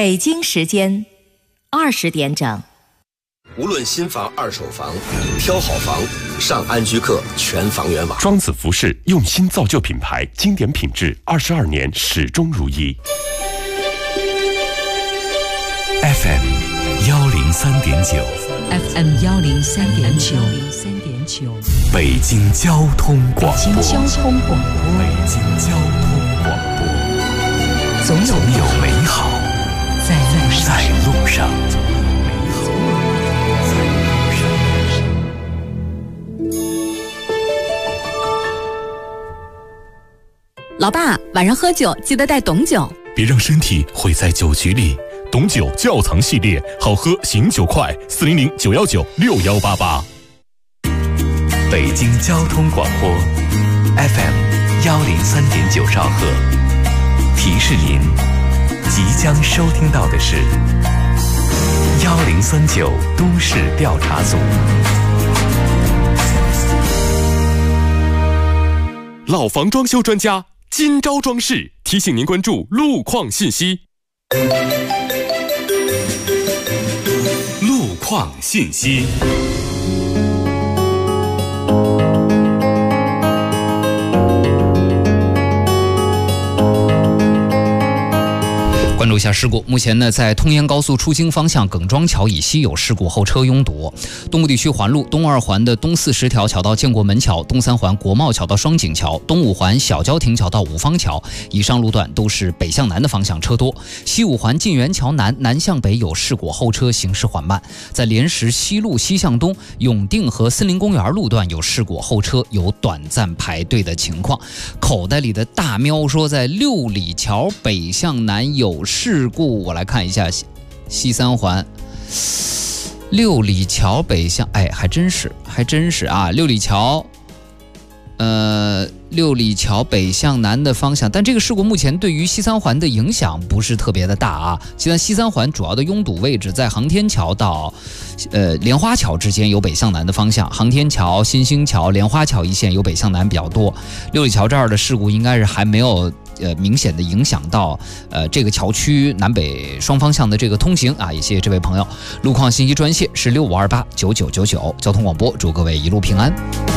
北京时间20点整。 无论新房、二手房，挑好房，上安居客全房源网。 庄子服饰用心造就品牌，经典品质，22年始终如一。 FM 103.9 FM 103.9 北京交通广播。 北京交通广播。 北京交通广播。总有美好在路上。 老爸，晚上喝酒记得带董酒， 别让身体毁在酒局里。董酒窖藏系列，好喝醒酒快，400 919 6188。 北京交通广播 FM 103.9兆赫，提示您即将收听到的是1039都市调查组。 老房装修专家今朝装饰提醒您关注路况信息。 路况信息。 关注一下事故，目前呢，在通燕高速出京方向耿庄桥以西有事故，后车拥堵。东部地区环路东2环的东40条桥到建国门桥，东3环国贸桥到双井桥，东5环小郊亭桥到五方桥，以上路段都是北向南的方向车多。西5环晋源桥南向北有事故，后车行驶缓慢。在莲石西路西向东永定和森林公园路段有事故，后车有短暂排队的情况。口袋里的大喵说，在6里桥北向南有事故，我来看一下西3环6里桥北向，还真是啊，6里桥6里桥北向南的方向，但这个事故目前对于西3环的影响不是特别的大啊。现在西3环主要的拥堵位置在航天桥到莲花桥之间有北向南的方向，航天桥、新兴桥、莲花桥一线有北向南比较多。6里桥这儿的事故应该是还没有明显的影响到这个桥区南北双方向的这个通行啊。也谢谢这位朋友。路况信息专线是65289999，交通广播，祝各位一路平安。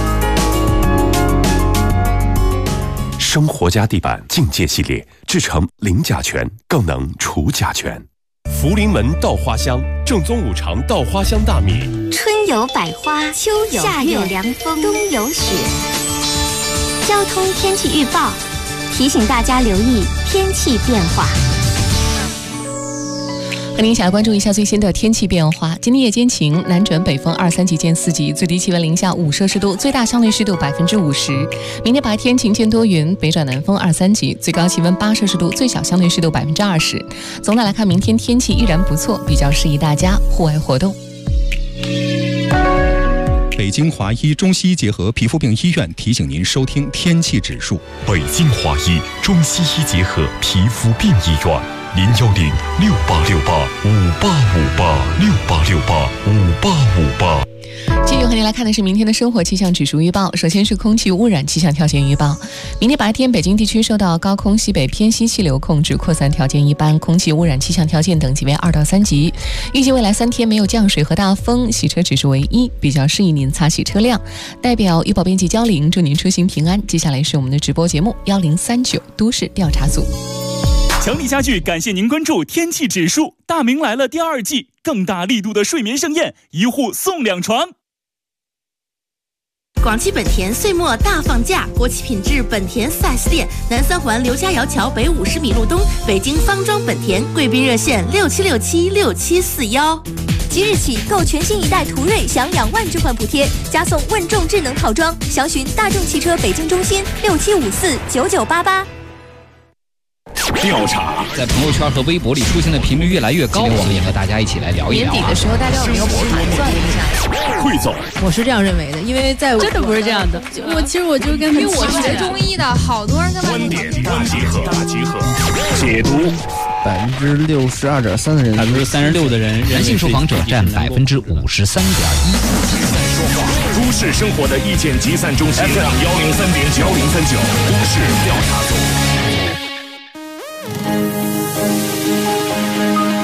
生活家地板境界系列制成零甲醛，更能除甲醛。福临门稻花香，正宗5常稻花香大米。 春有百花，秋有夏有凉风，冬有雪。交通天气预报提醒大家留意天气变化。 和您一起来关注一下最新的天气变化。今天夜间晴，南转北风2、3级见4级，最低气温零下5摄氏度，最大相对湿度50%。明天白天晴间多云，北转南风2、3级，最高气温8摄氏度，最小相对湿度20%。总的来看，明天天气依然不错，比较适宜大家户外活动。 北京华医中西医结合皮肤病医院提醒您收听天气指数。 北京华医中西医结合皮肤病医院，01068685858，68685858。 继续和您来看的是明天的生活气象指数预报。首先是空气污染气象条件预报。明天白天北京地区受到高空西北偏西气流控制，扩散条件一般，空气污染气象条件等级为2到3级。预计未来3天没有降水和大风，洗车指数为1，比较适宜您擦洗车辆。代表预报编辑焦玲，祝您出行平安。接下来是我们的直播节目1039都市调查组。 强力家具感谢您关注天气指数。大明来了第2季，更大力度的睡眠盛宴，1户送2床。 广汽本田岁末大放价，国企品质本田4S店，南3环刘家窑桥北50米路东，北京方庄本田，贵宾热线67676741。 即日起购全新一代途锐享2万置换补贴，加送问众智能套装，详询大众汽车北京中心67549988。 调查在朋友圈和微博里出现的频率越来越高，我们也和大家一起来聊一聊。 年底的时候，大家有没有盘算一下？ 汇总， 我是这样认为的，因为在真的不是这样的。 我其实就跟，因为我是学中医的，好多人跟观点大集合，解读。 62.3%的人 ，36%的人，男性受访者占53.1%。 都市生活的意见集散中心 FM 103.9都市调查组。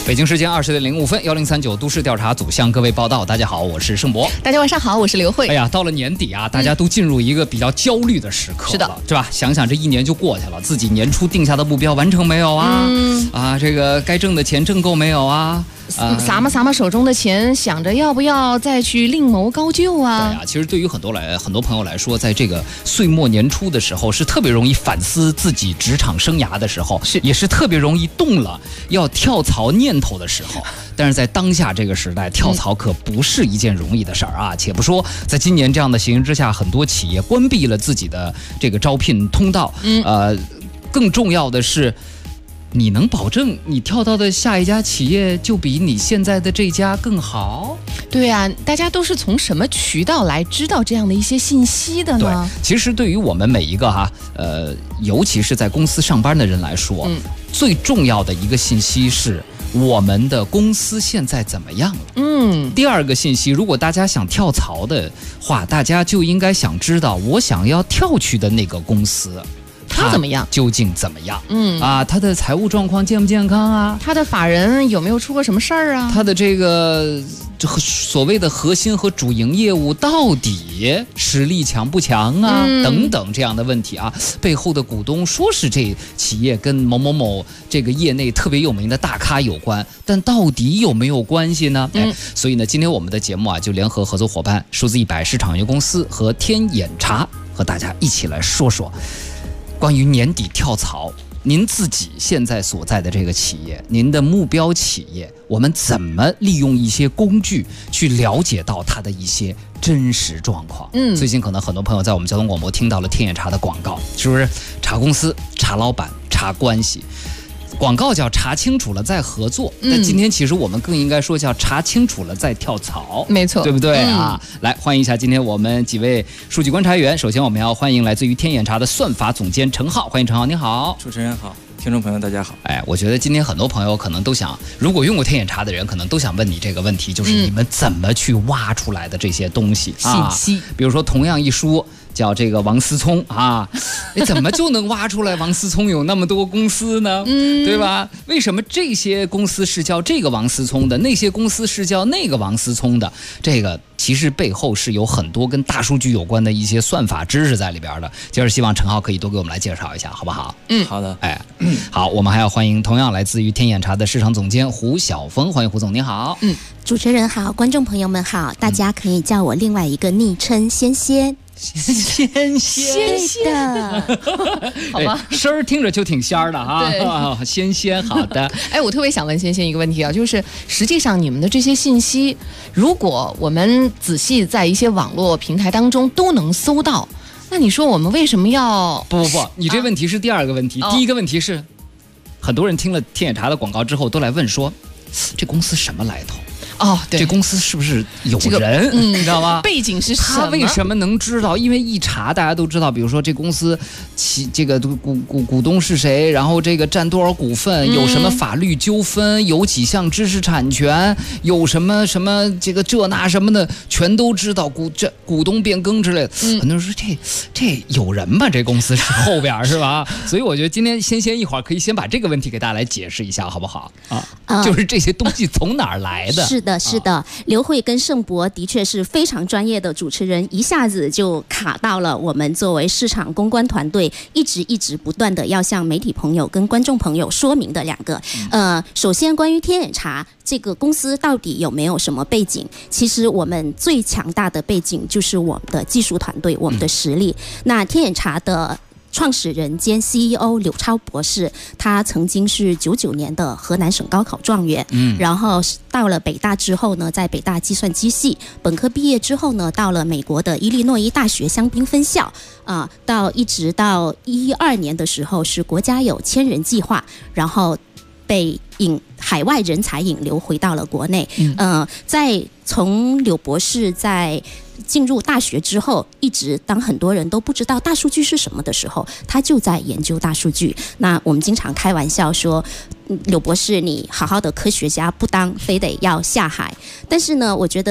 北京时间20:05，1039都市调查组向各位报道。大家好，我是盛博。 大家晚上好，我是刘慧。 哎呀，到了年底啊，大家都进入一个比较焦虑的时刻了， 是的， 是吧？想想这一年就过去了，自己年初定下的目标完成没有啊？这个该挣的钱挣够没有啊？ 撒嘛手中的钱，想着要不要再去另谋高就啊？ 对啊，其实对于很多朋友来说，在这个岁末年初的时候，是特别容易反思自己职场生涯的时候，也是特别容易动了要跳槽念头的时候。但是在当下这个时代，跳槽可不是一件容易的事儿啊！且不说在今年这样的形势之下，很多企业关闭了自己的这个招聘通道，更重要的是，你能保证你跳到的下一家企业就比你现在的这家更好？ 对啊，大家都是从什么渠道来知道这样的一些信息的呢？ 对，其实对于我们每一个尤其是在公司上班的人来说，最重要的一个信息是我们的公司现在怎么样了？第二个信息，如果大家想跳槽的话，大家就应该想知道我想要跳去的那个公司。 他怎么样？ 究竟怎么样？他的财务状况健不健康啊？ 他的法人有没有出过什么事儿啊？ 他的这个所谓的核心和主营业务到底实力强不强啊？等等这样的问题啊，背后的股东说是这企业跟某某某这个业内特别有名的大咖有关，但到底有没有关系呢？所以呢，今天我们的节目啊，就联合合作伙伴数字100市场营公司和天眼查，和大家一起来说说关于年底跳槽，您自己现在所在的这个企业，您的目标企业，我们怎么利用一些工具去了解到它的一些真实状况？最近可能很多朋友在我们交通广播听到了天眼查的广告，是不是？查公司、查老板、查关系。广告叫查清楚了再合作，但今天其实我们更应该说叫查清楚了再跳槽， 没错， 对不对啊？来欢迎一下今天我们几位数据观察员。首先我们要欢迎来自于天眼查的算法总监陈浩，欢迎陈浩，你好。 主持人好，听众朋友大家好。 我觉得今天很多朋友可能都想，如果用过天眼查的人可能都想问你这个问题，就是你们怎么去挖出来的这些东西信息？ 比如说同样一书叫这个王思聪啊，怎么就能挖出来王思聪有那么多公司呢？对吧？为什么这些公司是叫这个王思聪的，那些公司是叫那个王思聪的？这个其实背后是有很多跟大数据有关的一些算法知识在里边的。接着希望陈浩可以多给我们来介绍一下，好不好？ 好的。 好，我们还要欢迎同样来自于天眼查的市场总监胡晓峰，欢迎胡总，你好。 主持人好，观众朋友们好，大家可以叫我另外一个昵称仙仙。 仙的， 好吧， 声儿听着就挺仙儿的哈。仙仙，好的。 我特别想问仙仙一个问题啊，就是实际上你们的这些信息，如果我们仔细在一些网络平台当中都能搜到，那你说我们为什么要？ 不，你这问题是第二个问题。第一个问题是，很多人听了天眼查的广告之后都来问说，这公司什么来头？ 对， 这公司是不是有人？你知道吗？ 背景是什么？ 他为什么能知道？因为一查大家都知道，比如说这公司这个股东是谁，然后这个占多少股份，有什么法律纠纷，有几项知识产权，有什么这个这那什么的，全都知道。股东变更之类的，很多人说这有人吗？这公司是后边是吧？所以我觉得今天先一会儿可以先把这个问题给大家来解释一下，好不好？就是这些东西从哪儿来的？ 是的，刘慧跟盛博的确是非常专业的主持人，一下子就卡到了我们作为市场公关团队一直不断的要向媒体朋友跟观众朋友说明的两个。首先关于天眼查这个公司到底有没有什么背景，其实我们最强大的背景就是我们的技术团队，我们的实力。那天眼查的创始人兼 CEO 柳超博士，他曾经是99年的河南省高考状元，然后到了北大之后呢，在北大计算机系本科毕业之后呢，到了美国的伊利诺伊大学香槟分校一直到12年的时候是国家有千人计划，然后被海外人才引流回到了国内。从柳博士在进入大学之后，一直当很多人都不知道大数据是什么的时候，他就在研究大数据。那我们经常开玩笑说，柳博士你好好的科学家不当，非得要下海。但是呢，我觉得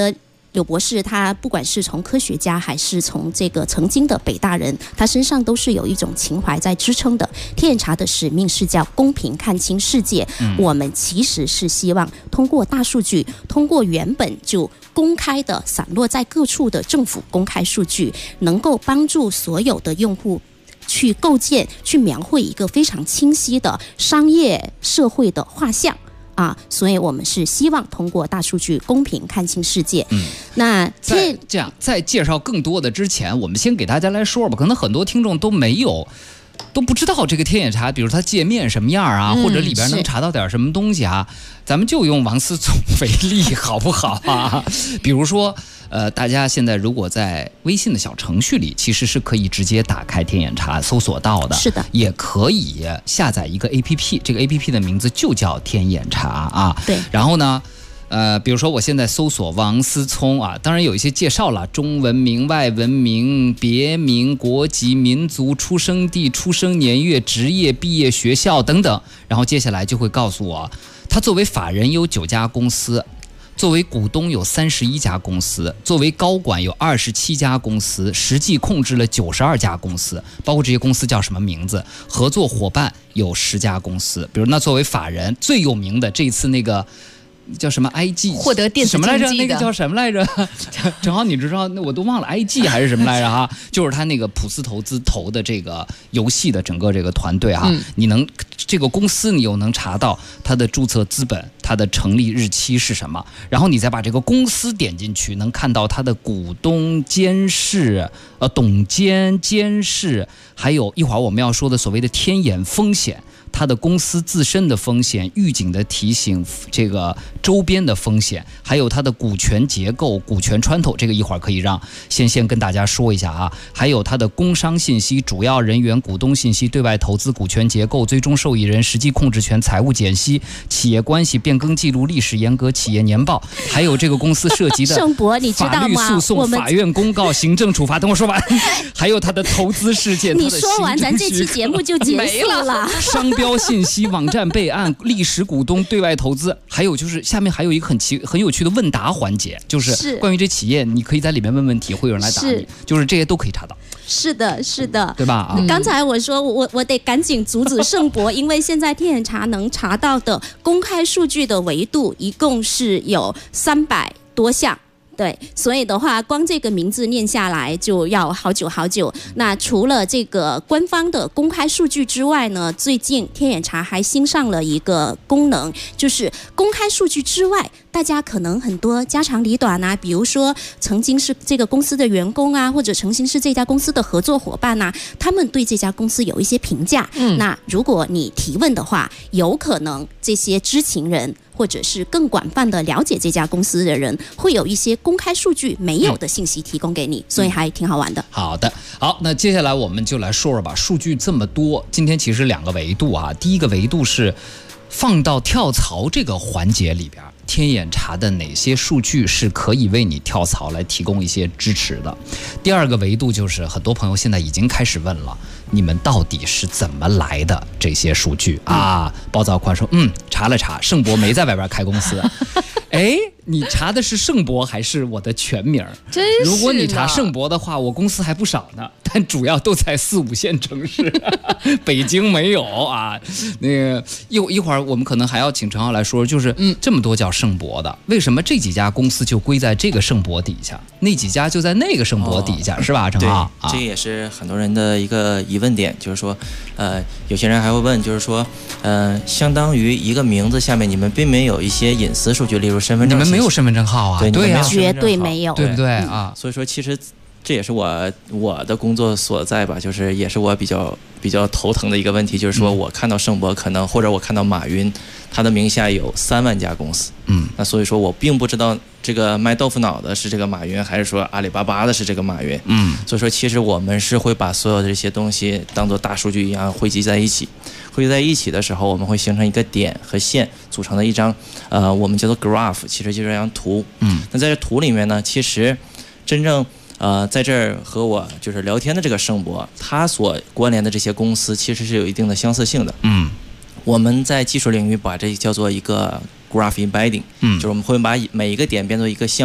柳博士他不管是从科学家还是从这个曾经的北大人，他身上都是有一种情怀在支撑的。天眼查的使命是叫公平看清世界，我们其实是希望通过大数据，通过原本就公开的散落在各处的政府公开数据，能够帮助所有的用户去构建、去描绘一个非常清晰的商业社会的画像。所以我们是希望通过大数据公平看清世界。那在介绍更多的之前，我们先给大家来说吧。可能很多听众都不知道这个天眼查，比如它界面什么样啊，或者里边能查到点什么东西啊。咱们就用王思聪为例，好不好啊？比如说，大家现在如果在微信的小程序里，其实是可以直接打开天眼查搜索到的。 是的， 也可以下载一个 APP， 这个 APP 的名字就叫天眼查啊。 对， 然后呢？比如说我现在搜索王思聪啊，当然有一些介绍了，中文名、外文名、别名、国籍、民族、出生地、出生年月、职业、毕业学校等等，然后接下来就会告诉我，他作为法人有9家公司，作为股东有31家公司，作为高管有27家公司，实际控制了92家公司，包括这些公司叫什么名字，合作伙伴有10家公司。比如那作为法人最有名的这一次那个叫什么 IG 获得电子什么来着？ 竞技的那个叫什么来着？正好你知道，那我都忘了 IG 还是什么来着哈？就是他那个普斯投资投的这个游戏的整个这个团队哈，你能这个公司你又能查到它的注册资本、它的成立日期是什么，然后你再把这个公司点进去，能看到它的股东、监事、董监、监事，还有一会儿我们要说的所谓的天眼风险。它的公司自身的风险、预警的提醒、这个周边的风险，还有它的股权结构、股权穿透，这个一会儿可以让先跟大家说一下啊。还有它的工商信息、主要人员、股东信息、对外投资、股权结构、最终受益人、实际控制权、财务解析、企业关系、变更记录、历史严格、企业年报，还有这个公司涉及的法律诉讼、法院公告、行政处罚。等我说完，还有它的投资事件。 你说完，咱这期节目就结束了。 商标信息、网站备案、历史股东、对外投资，还有就是下面还有一个很有趣的问答环节，就是关于这企业，你可以在里面问问题，会有人来答你，就是这些都可以查到。 是的，是的， 对吧？ 刚才我说我得赶紧阻止盛博，因为现在天眼查能查到的公开数据的维度一共是有300多项。对，所以的话，光这个名字念下来就要好久好久。那除了这个官方的公开数据之外呢，最近天眼查还新上了一个功能，就是公开数据之外，大家可能很多家长里短啊，比如说曾经是这个公司的员工啊，或者曾经是这家公司的合作伙伴啊，他们对这家公司有一些评价。那如果你提问的话，有可能这些知情人或者是更广泛的了解这家公司的人，会有一些公开数据没有的信息提供给你，所以还挺好玩的。 好的，好，那接下来我们就来说说吧。数据这么多，今天其实2个维度啊。第一个维度是放到跳槽这个环节里边，天眼查的哪些数据是可以为你跳槽来提供一些支持的。第2个维度就是很多朋友现在已经开始问了，你们到底是怎么来的这些数据啊？暴躁宽说，查了查，盛博没在外边开公司。哎，你查的是盛博还是我的全名？ 真是， 如果你查盛博的话，我公司还不少呢，但主要都在4、5线城市，北京没有啊。那个一会儿我们可能还要请陈浩来说，就是这么多叫盛博的，为什么这几家公司就归在这个盛博底下，那几家就在那个盛博底下，是吧，陈浩？ 对，这也是很多人的一个疑问点，就是说，有些人还会问，就是说，相当于一个名字下面你们并没有一些隐私数据，例如身份证， 你们没有身份证号啊？ 对呀， 绝对没有， 对不对啊？ 所以说，其实这也是我的工作所在吧，就是也是我比较头疼的一个问题，就是说我看到盛博可能，或者我看到马云，他的名下有3万家公司，那所以说我并不知道这个卖豆腐脑的是这个马云，还是说阿里巴巴的是这个马云，所以说其实我们是会把所有的这些东西当做大数据一样汇集在一起。汇集在一起的时候，我们会形成一个点和线组成的一张，我们叫做 graph， 其实就是一张图。那在这图里面呢，其实真正在这儿和我就是聊天的这个盛博，他所关联的这些公司其实是有一定的相似性的。我们在技术领域把这叫做一个 graph embedding，就是我们会把每一个点变作一个向量。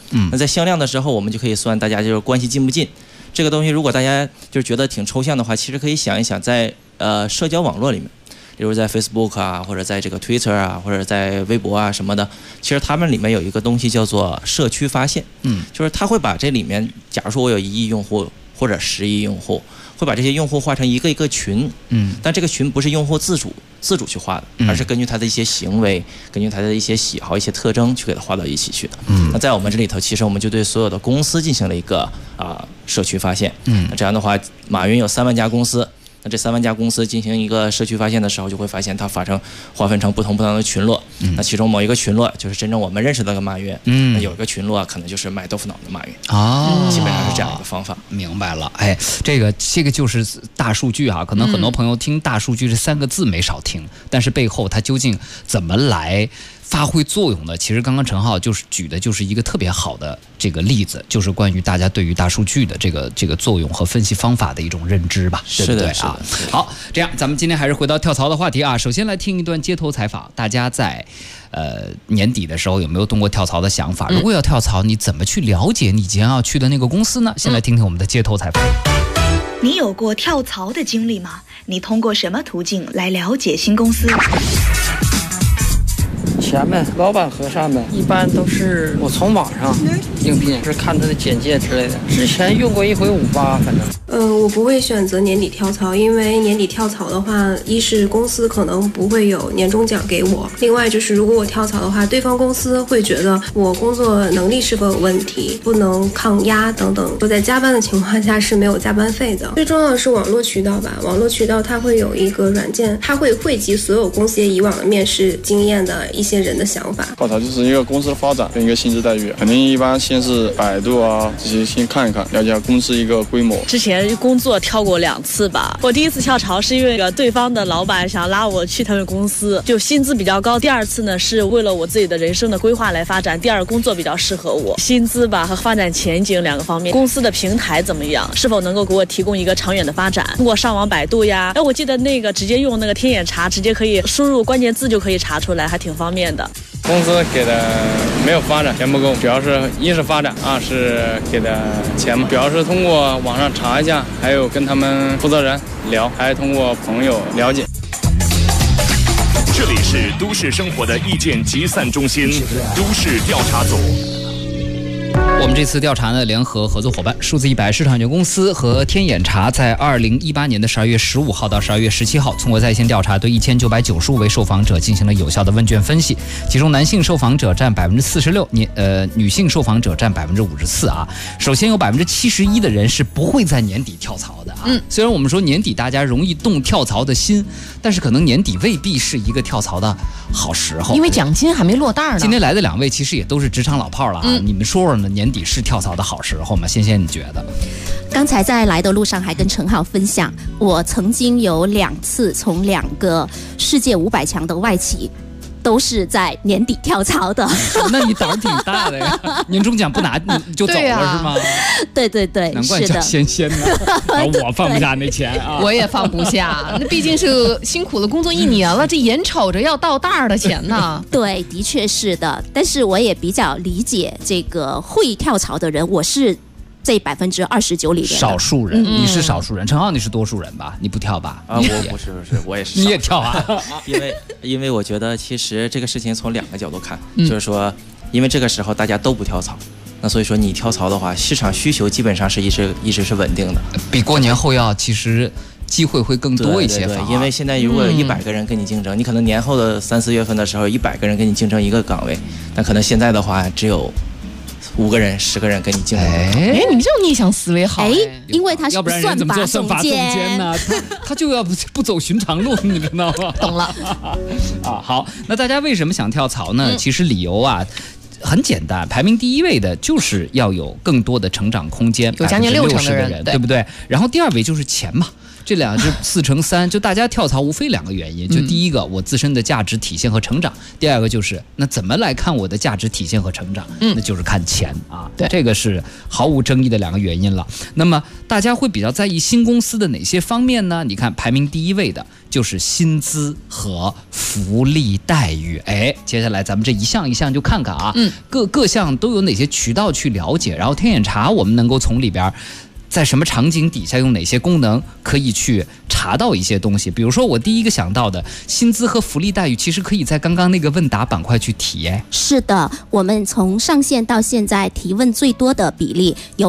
那在向量的时候，我们就可以算大家就是关系近不近。这个东西如果大家就是觉得挺抽象的话，其实可以想一想在社交网络里面。比如在 Facebook 啊，或者在这个 Twitter 啊，或者在微博啊什么的，其实他们里面有一个东西叫做社区发现，就是他会把这里面，假如说我有1亿用户或者10亿用户，会把这些用户划成一个一个群，但这个群不是用户自主去画的，而是根据他的一些行为，根据他的一些喜好、一些特征去给他画到一起去的。那在我们这里头，其实我们就对所有的公司进行了一个社区发现。那这样的话，马云有3万家公司。那这3万家公司进行一个社区发现的时候，就会发现它划分成不同的群落。那其中某一个群落就是真正我们认识的那个马云，那有一个群落可能就是卖豆腐脑的马云。基本上是这样一个方法。 明白了，哎，这个就是大数据啊，可能很多朋友听大数据这3个字没少听，但是背后它究竟怎么来发挥作用的？其实刚刚陈浩就是举的就是一个特别好的这个例子，就是关于大家对于大数据的这个作用和分析方法的一种认知吧，对不对啊？好，这样咱们今天还是回到跳槽的话题啊。首先来听一段街头采访，大家在年底的时候有没有动过跳槽的想法？如果要跳槽，你怎么去了解你即将要去的那个公司呢？先来听听我们的街头采访。 你有过跳槽的经历吗？你通过什么途径来了解新公司？ 前面老板和上面一般都是我从网上应聘，是看他的简介之类的。之前用过一回58，反正。 我不会选择年底跳槽，因为年底跳槽的话，一是公司可能不会有年终奖给我，另外就是如果我跳槽的话，对方公司会觉得我工作能力是否有问题，不能抗压等等。我在加班的情况下是没有加班费的。最重要的是网络渠道吧，网络渠道它会有一个软件，它会汇集所有公司以往的面试经验的一些人的想法。 跳槽就是一个公司的发展跟一个薪资待遇，肯定一般先是百度啊这些先看一看，了解下公司一个规模。 之前工作跳过2次吧，我第一次跳槽是因为对方的老板想拉我去他们公司，就薪资比较高。第2次呢是为了我自己的人生的规划来发展，第2个工作比较适合我，薪资吧和发展前景2个方面，公司的平台怎么样，是否能够给我提供一个长远的发展。通过上网百度呀，我记得那个直接用那个天眼查，直接可以输入关键字就可以查出来，还挺方便的。 工资给的没有发展，钱不够，主要是一是发展，2是给的钱嘛。主要是通过网上查一下，还有跟他们负责人聊，还通过朋友了解。 这里是都市生活的意见集散中心，都市调查组。 我们这次调查呢，联合合作伙伴数字100市场有限公司和天眼查，在2018年的12月15号到12月17号，通过在线调查，对1995位受访者进行了有效的问卷分析，其中男性受访者占46%，女性受访者占54%啊。首先有71%的人是不会在年底跳槽的啊。虽然我们说年底大家容易动跳槽的心，但是可能年底未必是一个跳槽的好时候， 因为奖金还没落袋呢。 今天来的2位其实也都是职场老炮了啊，你们说说呢？年底是跳槽的好时候吗？仙仙你觉得？ 刚才在来的路上还跟陈浩分享，我曾经有2次从2个世界500强的外企都是在年底跳槽的。 那你胆儿挺大的呀！年终奖不拿就走了、是吗？ 对对对， 难怪叫仙仙呢。我放不下那钱啊， 我也放不下。那毕竟是辛苦了工作1年了，这眼瞅着要到袋儿的钱呢。 对，的确是的。但是我也比较理解这个会跳槽的人，我是这29%里的少数人。你是少数人，陈浩你是多数人吧？你不跳吧？ 啊，我不是，我也是。 你也跳啊？ 因为我觉得其实这个事情从2个角度看，就是说，因为这个时候大家都不跳槽，那所以说你跳槽的话，市场需求基本上是一直是稳定的， 比过年后要其实机会会更多一些。 对，因为现在如果有100个人跟你竞争，你可能年后的3、4月份的时候100个人跟你竞争一个岗位，那可能现在的话只有5个人、10个人跟你竞争。 哎，你这种逆向思维好。 哎，因为他是算法总监呢，他就要不走寻常路，你知道吗？ 懂了啊。好，那大家为什么想跳槽呢？其实理由啊很简单，排名第1位的就是要有更多的成长空间， 有将近60%的人，对不对？然后第2位就是钱嘛。 这两是4乘3，就大家跳槽无非2个原因，就第一个我自身的价值体现和成长，第二个就是那怎么来看我的价值体现和成长？那就是看钱啊，对，这个是毫无争议的2个原因了。那么大家会比较在意新公司的哪些方面呢？你看排名第1位的就是薪资和福利待遇。哎，接下来咱们这一项一项就看看啊，各项都有哪些渠道去了解，然后天眼查我们能够从里边在什么场景底下用哪些功能可以去查到一些东西。比如说我第一个想到的薪资和福利待遇，其实可以在刚刚那个问答板块去提。 是的，我们从上线到现在提问最多的比例有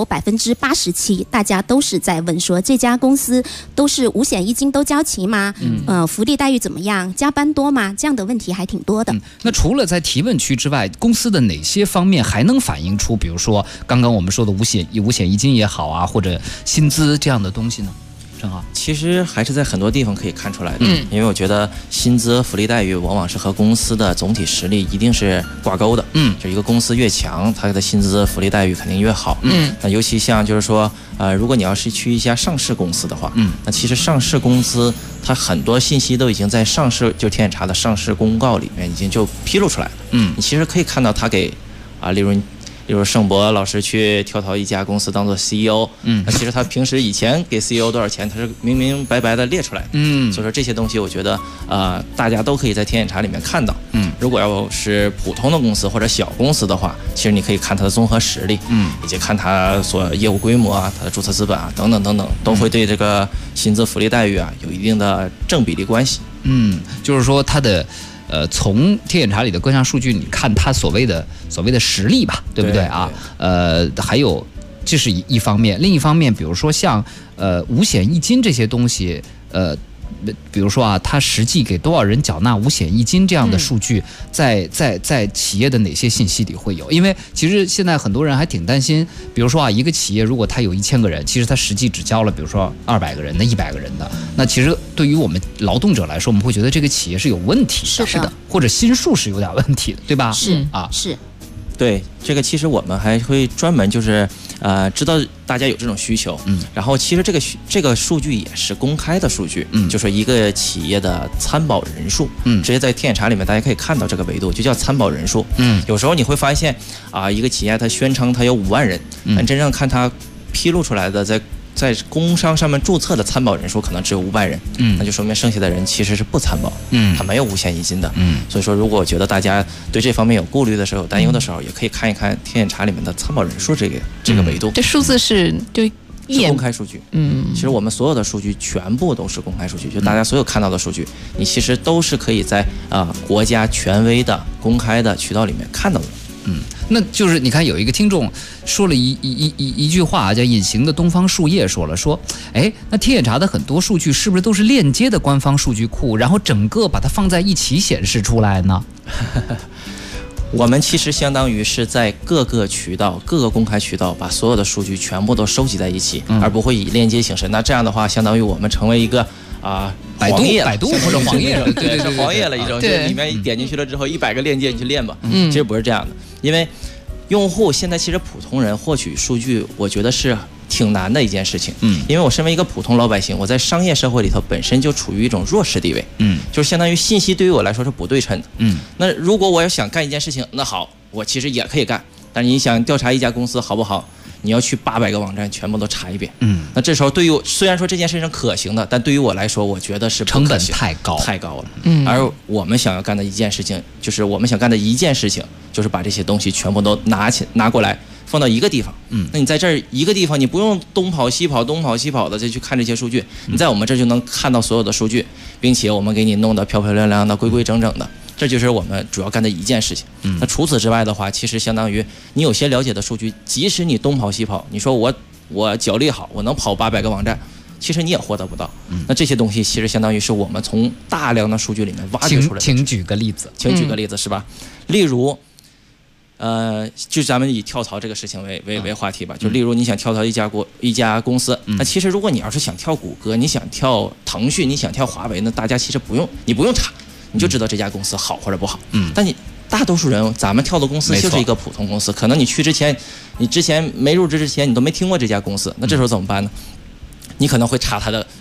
87%，大家都是在问说这家公司都是五险一金都交齐吗？福利待遇怎么样？加班多吗？这样的问题还挺多的。 那除了在提问区之外，公司的哪些方面还能反映出，比如说刚刚我们说的五险一金也好啊，或者薪资这样的东西呢？正好， 其实还是在很多地方可以看出来的，因为我觉得薪资、福利待遇往往是和公司的总体实力一定是挂钩的，就一个公司越强，它的薪资、福利待遇肯定越好，那尤其像就是说，如果你要是去一家上市公司的话，那其实上市公司它很多信息都已经在上市就天眼查的上市公告里面已经就披露出来了，你其实可以看到它给例如盛博老师去跳槽一家公司当做 CEO，那其实他平时以前给 CEO 多少钱，他是明明白白的列出来的，所以说这些东西我觉得大家都可以在天眼查里面看到，如果要是普通的公司或者小公司的话，其实你可以看它的综合实力，以及看它所业务规模啊、它的注册资本啊等等等等，都会对这个薪资福利待遇啊有一定的正比例关系。 就是说它的从天眼查里的各项数据，你看它所谓的实力吧，对不对啊？还有这是一方面，另一方面，比如说像五险一金这些东西，比如说啊，他实际给多少人缴纳五险一金这样的数据，在企业的哪些信息里会有？因为其实现在很多人还挺担心，比如说啊，一个企业如果他有1000个人，其实他实际只交了比如说200个人的、100个人的，那其实对于我们劳动者来说，我们会觉得这个企业是有问题的， 是的， 或者心数是有点问题的，对吧？ 是。 对，这个其实我们还会专门就是知道大家有这种需求，然后其实这个数据也是公开的数据，就是一个企业的参保人数，直接在天眼查里面大家可以看到这个维度，就叫参保人数。有时候你会发现一个企业它宣称它有5万人，但真正看它披露出来的在工商上面注册的参保人数可能只有500人，那就说明剩下的人其实是不参保，他没有五险一金的，所以说如果我觉得大家对这方面有顾虑的时候、有担忧的时候，也可以看一看天眼查里面的参保人数这个维度。 这数字是公开数据，其实我们所有的数据全部都是公开数据，就大家所有看到的数据，你其实都是可以在国家权威的公开的渠道里面看到的。 那就是你看有一个听众说了一句话，叫隐形的东方树叶说，那天眼查的很多数据是不是都是链接的官方数据库，然后整个把它放在一起显示出来呢？ 我们其实相当于是在各个渠道、各个公开渠道把所有的数据全部都收集在一起，而不会以链接形式。那这样的话，相当于我们成为一个百度或者黄页了，对，是黄页了一种，就里面点进去了之后100个链接你去练吧，其实不是这样的，因为用户现在其实普通人获取数据，我觉得是挺难的一件事情，因为我身为一个普通老百姓，我在商业社会里头本身就处于一种弱势地位，就是相当于信息对于我来说是不对称的，那如果我要想干一件事情，那好，我其实也可以干，但是你想调查一家公司好不好？你要去800个网站全部都查一遍，那这时候对于虽然说这件事情可行的，但对于我来说，我觉得是成本太高了。而我们想要干的一件事情，就是把这些东西全部都拿过来，放到一个地方。那你在这儿一个地方，你不用东跑西跑的再去看这些数据，你在我们这儿就能看到所有的数据，并且我们给你弄得漂漂亮亮的、规规整整的。这就是我们主要干的一件事情。那除此之外的话，其实相当于你有些了解的数据，即使你东跑西跑，你说我脚力好，我能跑800个网站，其实你也获得不到。那这些东西其实相当于是我们从大量的数据里面挖掘出来的。 请举个例子是吧？例如，就咱们以跳槽这个事情为话题吧。就例如你想跳槽一家公司，那其实如果你要是想跳谷歌，你想跳腾讯，你想跳华为，那大家其实不用查。你就知道这家公司好或者不好，但你大多数人，咱们跳的公司就是一个普通公司，可能你之前没入职之前，你都没听过这家公司，那这时候怎么办呢？你可能会查它的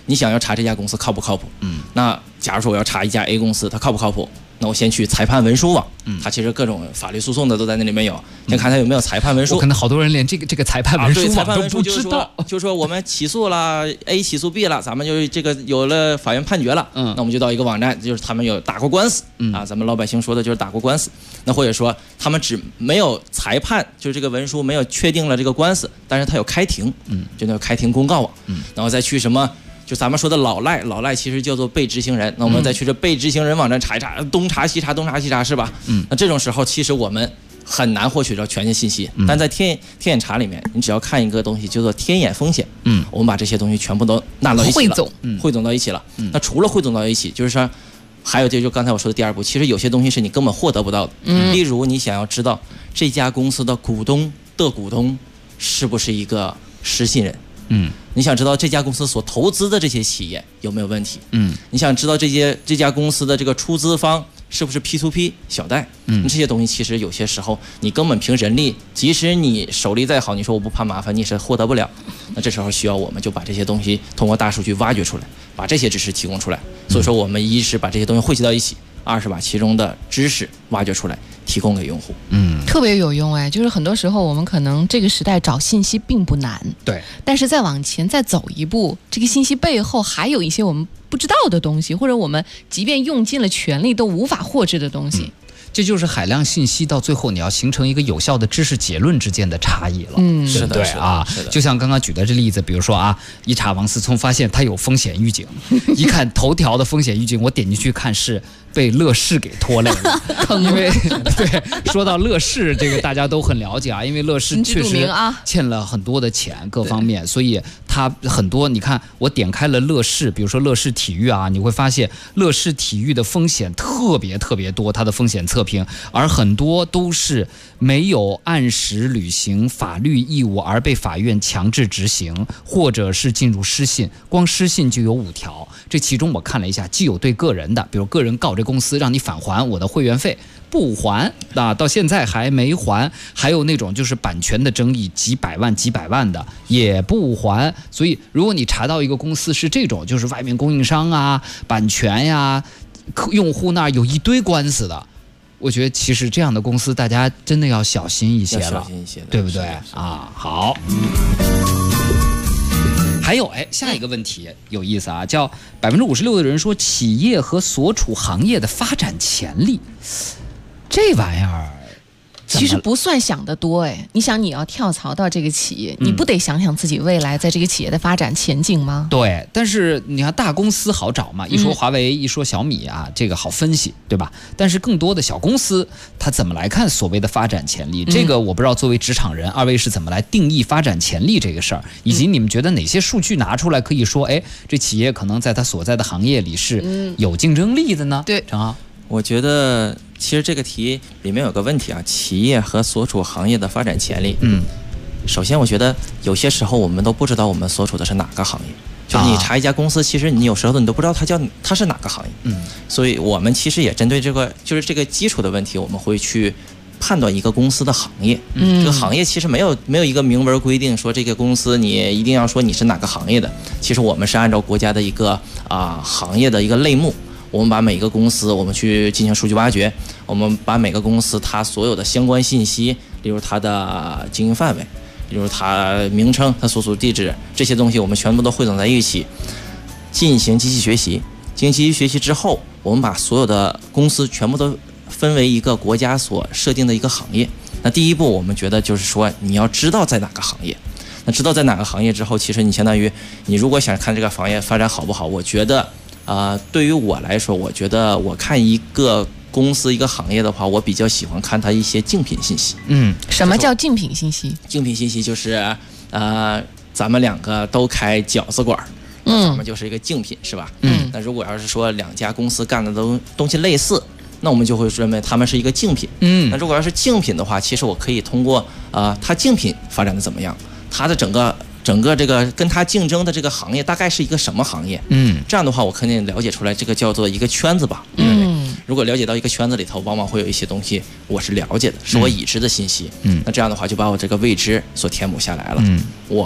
你想要查这家公司靠不靠谱？那假如说我要查一家 A 公司，它靠不靠谱？那我先去裁判文书网，它其实各种法律诉讼的都在那里面有，先看它有没有裁判文书。 我可能好多人连这个裁判文书网都不知道。 就是说我们起诉了 A 起诉 B 了，咱们就这个有了法院判决了，那我们就到一个网站，就是他们有打过官司，咱们老百姓说的就是打过官司。那或者说他们只没有裁判，就是这个文书没有确定了这个官司，但是他有开庭，就那个开庭公告网，然后再去什么。就咱们说的老赖其实叫做被执行人，那我们再去这被执行人网站查一查，东查西查是吧？那这种时候其实我们很难获取到全信息，但在天眼查里面，你只要看一个东西叫做天眼风险，我们把这些东西全部都纳到一起了，汇总到一起了。那除了汇总到一起，就是说还有就刚才我说的第二步，其实有些东西是你根本获得不到的，例如你想要知道这家公司的股东是不是一个实信人。你想知道这家公司所投资的这些企业有没有问题？你想知道这家公司的这个出资方是不是 P2P 小贷？这些东西其实有些时候你根本凭人力，即使你手力再好，你说我不怕麻烦，你是获得不了。那这时候需要我们就把这些东西通过大数据挖掘出来，把这些知识提供出来。所以说我们一是把这些东西汇集到一起，二是把其中的知识挖掘出来，提供给用户。 特别有用哎，就是很多时候我们可能这个时代找信息并不难， 对， 但是再往前再走一步，这个信息背后还有一些我们不知道的东西，或者我们即便用尽了全力都无法获知的东西。 这就是海量信息到最后你要形成一个有效的知识结论之间的差异了。 是的， 对啊，就像刚刚举的这例子，比如说啊，一查王思聪发现他有风险预警，一看头条的风险预警，我点进去看是被乐视给拖累了，因为对，说到乐视这个大家都很了解啊，因为乐视确实欠了很多的钱，各方面，所以它很多你看我点开了乐视，比如说乐视体育啊，你会发现乐视体育的风险特别多，它的风险测评，而很多都是没有按时履行法律义务而被法院强制执行，或者是进入失信，光失信就有5条，这其中我看了一下，既有对个人的，比如个人告这公司让你返还我的会员费，不还啊，到现在还没还，还有那种就是版权的争议，几百万的也不还。所以如果你查到一个公司是这种，就是外面供应商啊、版权呀、用户那儿有一堆官司的，我觉得其实这样的公司大家真的要小心一些了，对不对啊？好。还有下一个问题有意思啊，叫56%的人说企业和所处行业的发展潜力，这玩意儿其实不算想得多哎。你想你要跳槽到这个企业，你不得想想自己未来在这个企业的发展前景吗？ 对，但是你看大公司好找嘛，一说华为，一说小米啊，这个好分析，对吧？但是更多的小公司，它怎么来看所谓的发展潜力？这个我不知道，作为职场人，二位是怎么来定义发展潜力这个事儿？以及你们觉得哪些数据拿出来可以说，这企业可能在它所在的行业里是有竞争力的呢？ 对， 陈浩。 我觉得其实这个题里面有个问题啊，企业和所处行业的发展潜力。首先我觉得有些时候我们都不知道我们所处的是哪个行业，就你查一家公司，其实你有时候你都不知道它是哪个行业。所以我们其实也针对这个就是这个基础的问题，我们会去判断一个公司的行业。这个行业其实没有一个明文规定说这个公司你一定要说你是哪个行业的。其实我们是按照国家的一个行业的一个类目，我们把每个公司我们去进行数据挖掘，我们把每个公司它所有的相关信息，例如它的经营范围，例如它名称、它所属地址，这些东西我们全部都汇总在一起，进行机器学习。进行机器学习之后，我们把所有的公司全部都分为一个国家所设定的一个行业。那第一步我们觉得就是说你要知道在哪个行业。那知道在哪个行业之后，其实你相当于你如果想看这个行业发展好不好，我觉得对于我来说，我觉得我看一个公司一个行业的话，我比较喜欢看它一些竞品信息。 什么叫竞品信息？ 竞品信息就是咱们2个都开饺子馆，咱们就是一个竞品，是吧？那如果要是说2家公司干的东西类似，那我们就会认为他们是一个竞品。那如果要是竞品的话，其实我可以通过它竞品发展的怎么样，它的整个这个跟它竞争的这个行业大概是一个什么行业？这样的话我肯定了解出来，这个叫做一个圈子吧。如果了解到一个圈子里头，往往会有一些东西我是了解的，是我已知的信息。那这样的话就把我这个未知所填补下来了。我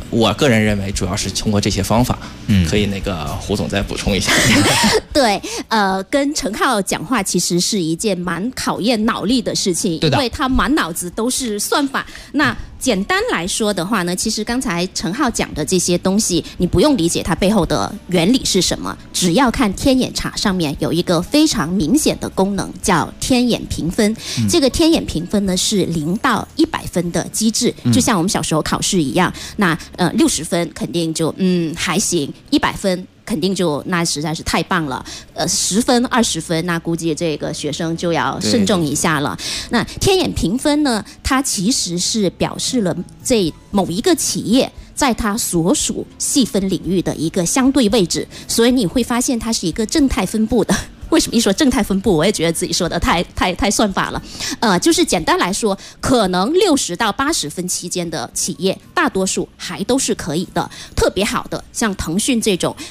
我个人认为主要是通过这些方法。可以那个胡总再补充一下。 对，跟陈浩讲话其实是一件蛮考验脑力的事情，因为他满脑子都是算法。那简单来说的话呢，其实刚才陈浩讲的这些东西，你不用理解它背后的原理是什么，只要看天眼查上面有一个非常明显的功能，叫天眼评分。这个天眼评分呢是0到100分的机制，就像我们小时候考试一样。那60分肯定就还行，100分。肯定就那实在是太棒了，10分、20分，那估计这个学生就要慎重一下了。那天眼评分呢，它其实是表示了这某一个企业在它所属细分领域的一个相对位置，所以你会发现它是一个正态分布的。为什么一说正态分布，我也觉得自己说的太算法了。就是简单来说，可能60到80分期间的企业，大多数还都是可以的。特别好的，像腾讯这种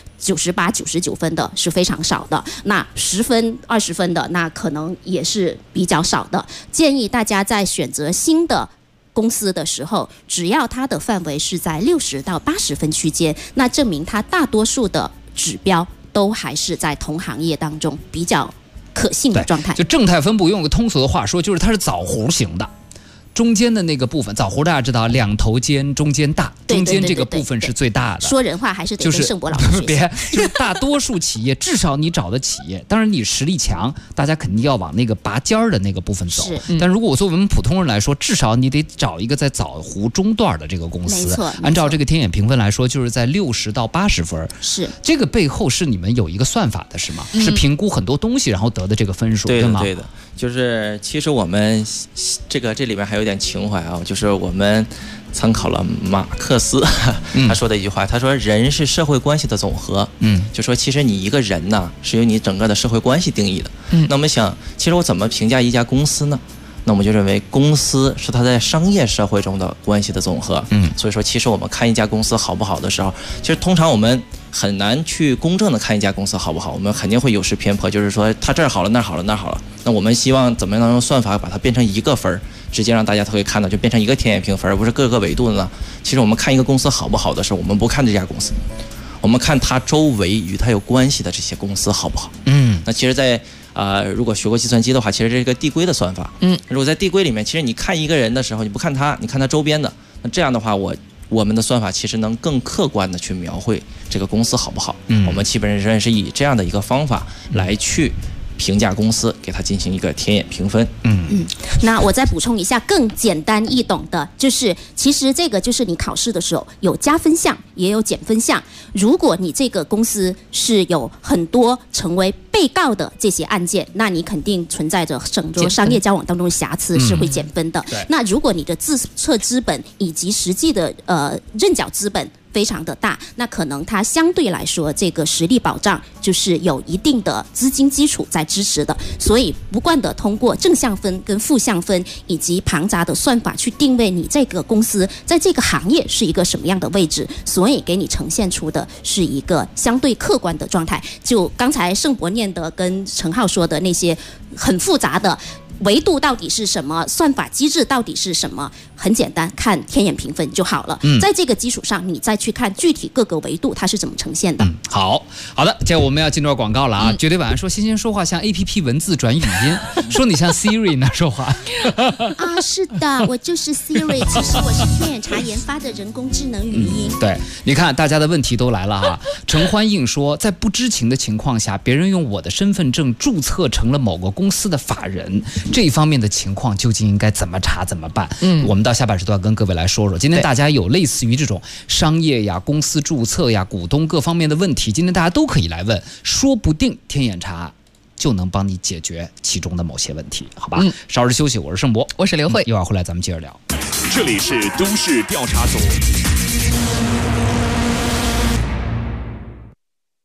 98、99分的是非常少的。那10分、20分的，那可能也是比较少的。建议大家在选择新的公司的时候，只要它的范围是在60到80分区间，那证明它大多数的指标都还是在同行业当中比较可信的状态。 就正态分布，用个通俗的话说，就是它是枣核型的。中间的那个部分，枣核大家知道，两头尖，中间大，中间这个部分是最大的。 说人话还是得跟盛博老师学习。 别，就是大多数企业，至少你找的企业，当然你实力强，大家肯定要往那个拔尖儿的那个部分走。但如果作为我们普通人来说，至少你得找一个在枣核中段的这个公司。按照这个天眼评分来说，就是在60到80分。 是这个背后是你们有一个算法的是吗？是评估很多东西然后得的这个分数，对吗？ 对的，就是其实我们这里面还有点情怀啊，就是我们参考了马克思他说的一句话，他说人是社会关系的总和，就说其实你一个人呢是由你整个的社会关系定义的。那我们想，其实我怎么评价一家公司呢？那我们就认为公司是它在商业社会中的关系的总和。所以说其实我们看一家公司好不好的时候，其实通常我们很难去公正的看一家公司好不好，我们肯定会有失偏颇，就是说它这儿好了那儿好了那儿好了。那我们希望怎么样能用算法把它变成一个分，直接让大家都可以看到，就变成一个天眼评分，而不是各个维度的呢？其实我们看一个公司好不好的时候，我们不看这家公司，我们看它周围与它有关系的这些公司好不好。那其实在如果学过计算机的话，其实这是一个递归的算法。如果在递归里面，其实你看一个人的时候，你不看他，你看他周边的，那这样的话，我们的算法其实能更客观的去描绘这个公司好不好。我们基本上是以这样的一个方法来去评价公司，给它进行一个天眼评分。 那我再补充一下更简单易懂的，就是其实这个就是你考试的时候有加分项也有减分项。如果你这个公司是有很多成为被告的这些案件，那你肯定存在着很多商业交往当中的瑕疵，是会减分的。那如果你的自测资本以及实际的认缴资本非常的大，那可能它相对来说这个实力保障就是有一定的资金基础在支持的，所以不断的通过正向分跟负向分以及庞杂的算法去定位你这个公司在这个行业是一个什么样的位置，所以给你呈现出的是一个相对客观的状态。就刚才盛博念的跟陈浩说的那些很复杂的维度到底是什么，算法机制到底是什么，很简单，看天眼评分就好了。在这个基础上，你再去看具体各个维度它是怎么呈现的。 好的，接着我们要进入广告了啊！绝对晚安说欣欣说话像 APP 文字转语音，说你像 Siri 呢说话。 是的，我就是 Siri， 其实我是天眼查研发的人工智能语音。 对，你看大家的问题都来了哈。陈欢映说，在不知情的情况下，别人用我的身份证注册成了某个公司的法人。这一方面的情况究竟应该怎么查怎么办？我们到下半时段跟各位来说说。今天大家有类似于这种商业呀、公司注册呀、股东各方面的问题，今天大家都可以来问，说不定天眼查就能帮你解决其中的某些问题，好吧？稍事休息，我是盛博， 我是刘慧， 一会儿回来咱们接着聊。 这里是都市调查组。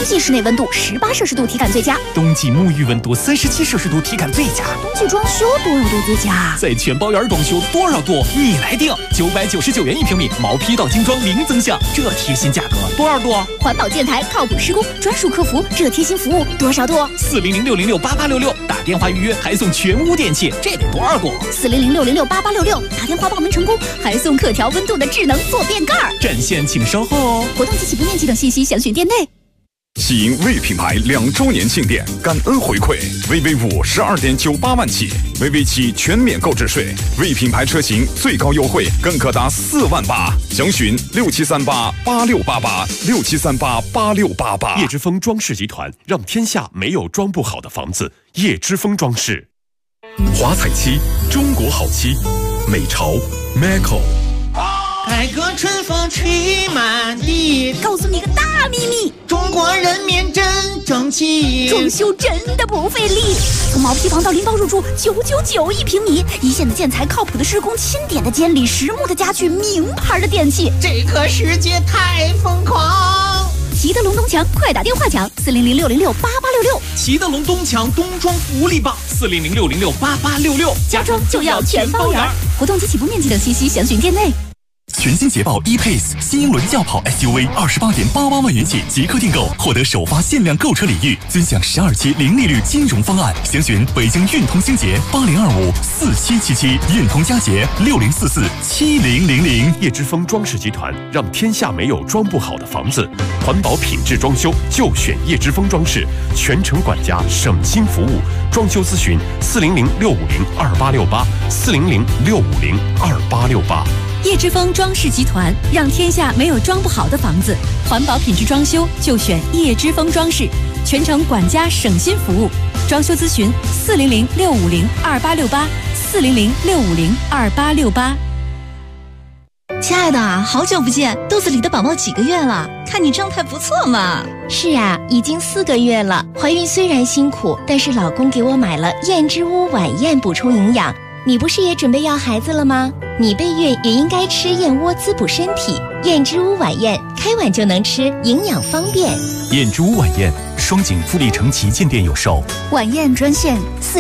季室内温度18摄氏度体感最佳， 冬季沐浴温度37摄氏度体感最佳。 冬季装修多少度最佳？ 在全包园装修多少度你来定，999元1平米，毛坯到精装零增项，这贴心价格多少度？ 环保建材，靠谱施工，专属客服，这贴心服务多少度 ？40060688866，打电话预约还送全屋电器，这得多少度 ？40060688866，打电话报名成功还送可调温度的智能坐便盖。 战线请稍后哦。 活动及起步面积等信息详询店内。 喜迎魏品牌2周年庆典，感恩回馈，VV5 12.98万起，VV7全免购置税，魏品牌车型最高优惠更可达4万8，详询67388688，67388688。 叶之峰装饰集团，让天下没有装不好的房子。叶之峰装饰， 华彩漆，中国好漆，美潮 Macco。 改革春风吹满地， 告诉你个大秘密， 中国人民真争气， 装修真的不费力。从毛坯房到拎包入住，9991平米，一线的建材，靠谱的施工，钦点的监理，实木的家具，名牌的电器， 这个世界太疯狂。 齐德龙东墙，快打电话抢40060688866。 齐德龙东墙冬装福利棒，40060688866， 家装就要全包圆。活动及起步面积等信息详询店内。 全新捷豹 E-Pace 新英伦轿跑 SUV28.88万元起即刻订购，获得首发限量购车礼遇，尊享12期零利率金融方案。详询北京运通星捷80254777，运通佳捷60447000。 叶之峰装饰集团，让天下没有装不好的房子。环保品质装修就选叶之峰装饰，全程管家，省心服务。装修咨询40065028868，40065028868。 叶之峰装饰集团，让天下没有装不好的房子。环保品质装修就选叶之峰装饰，全程管家省心服务。装修咨询40065028868，40065028868。 亲爱的，好久不见，肚子里的宝宝几个月了？看你状态不错嘛。 是啊，已经4个月了。怀孕虽然辛苦，但是老公给我买了燕之屋晚宴补充营养。你不是也准备要孩子了吗？你备孕也应该吃燕窝滋补身体。燕之屋晚宴，开碗就能吃，营养方便。 燕之屋晚宴，双井富力城旗舰店有售。 晚宴专线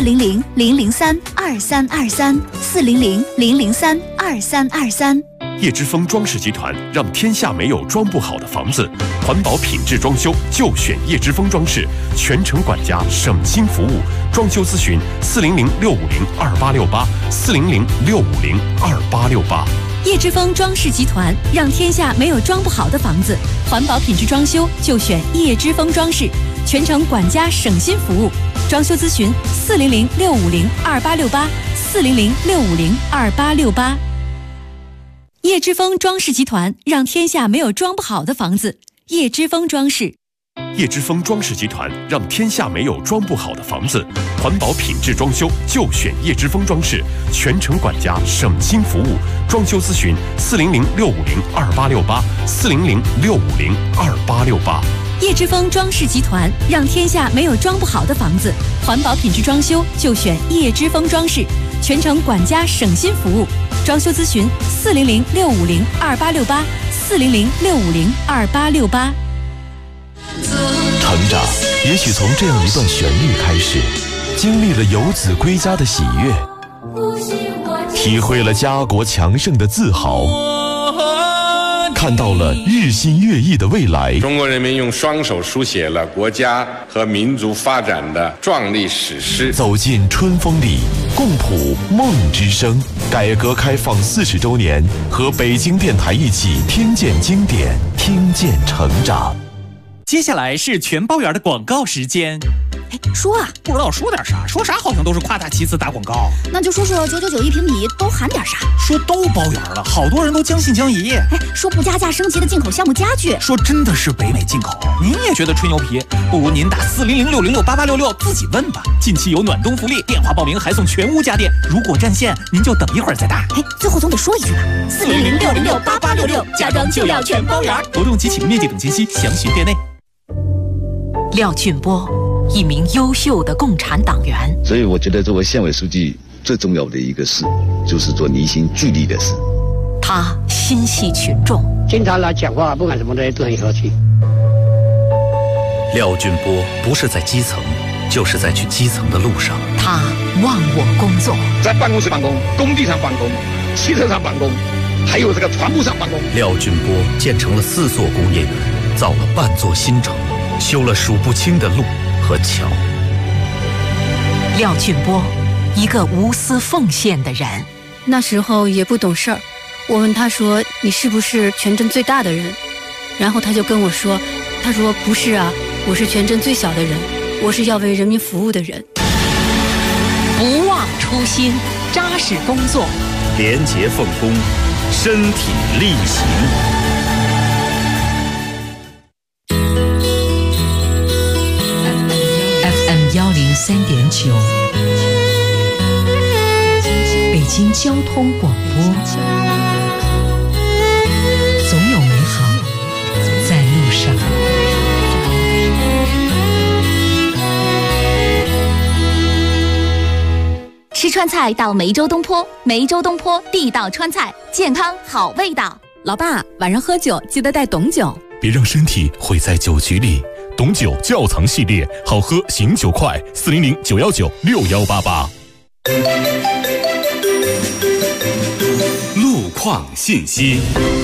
400-003-2323，400-003-2323。 叶之峰装饰集团，让天下没有装不好的房子。环保品质装修就选叶之峰装饰，全程管家，省心服务。装修咨询400-650-2868，400-650-2868。 叶之峰装饰集团，让天下没有装不好的房子。环保品质装修就选叶之峰装饰，全程管家，省心服务。装修咨询400-650-2868，400-650-2868。叶之峰装饰集团，让天下没有装不好的房子。叶之峰装饰。 叶之峰装饰集团，让天下没有装不好的房子。环保品质装修就选叶之峰装饰，全程管家，省心服务。装修咨询400-650-2868，400-650-2868。 叶之峰装饰集团，让天下没有装不好的房子。环保品质装修就选叶之峰装饰，全程管家，省心服务。装修咨询400-650-2868，400-650-2868。 成长也许从这样一段旋律开始，经历了游子归家的喜悦，体会了家国强盛的自豪，看到了日新月异的未来。 中国人民用双手书写了国家和民族发展的壮丽史诗。 走进春风里，共谱梦之声。改革开放40周年，和北京电台一起听见经典，听见成长。 接下来是全包圆的广告时间。 说啊， 不知道说点啥，说啥好像都是夸大其词打广告。 那就说说999一平米都含点啥？ 说都包圆了，好多人都将信将疑。 说不加价升级的进口项目家具， 说真的是北美进口。您也觉得吹牛皮？不如您打400-606-8866自己问吧。近期有暖冬福利，电话报名还送全屋家电。如果占线，您就等一会儿再打。 最后总得说一句吧，400-606-8866，家装就要全包圆。 活动及起步面积等信息详询店内。 廖俊波，一名优秀的共产党员。 所以我觉得作为县委书记最重要的一个事，就是做凝心聚力的事。 他心系群众， 经常来讲话，不管什么东西都很和气。 廖俊波不是在基层，就是在去基层的路上。 他忘我工作， 在办公室办公、工地上办公、汽车上办公，还有这个船坞上办公。 廖俊波建成了4座工业园，造了半座新城，修了数不清的路和桥。 廖俊波，一个无私奉献的人。 那时候也不懂事儿，我问他说：“你是不是全镇最大的人？”然后他就跟我说：“他说不是啊，我是全镇最小的人，我是要为人民服务的人。” 不忘初心，扎实工作， 廉洁奉公，身体力行。 FM103.9，北京交通广播，总有美好在路上。 吃川菜到梅州东坡，梅州东坡地道川菜，健康好味道。 老爸，晚上喝酒记得带董酒， 别让身体毁在酒局里。董酒窖藏系列，好喝醒酒快，400-919-6188。 路况信息。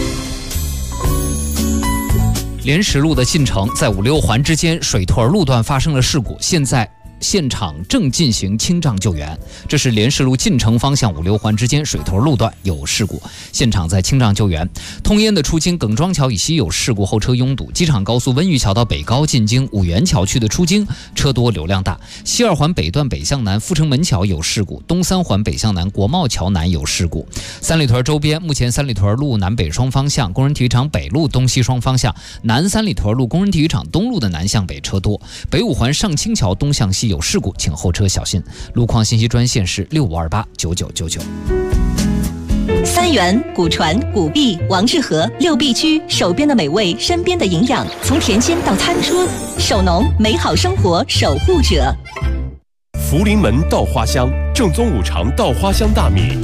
莲石路的进城在5、6环之间水屯路段发生了事故，现在现场正进行清障救援。这是莲石路进城方向5、6环之间水屯路段有事故，现场在清障救援。通烟的出京耿庄桥以西有事故，后车拥堵。机场高速温榆桥到北高进京五原桥区的出京车多流量大。西2环北段北向南阜成门桥有事故，东3环北向南国贸桥南有事故。三里屯周边目前三里屯路南北双方向、工人体育场北路东西双方向、南三里屯路工人体育场东路的南向北车多。北5环上清桥东向西有事故，请后车小心。路况信息专线是65289999。 三元、古传、古壁、王致和6必居，手边的美味，身边的营养，从田间到餐桌，守农，美好生活守护者。 福临门稻花香，正宗5常稻花香大米。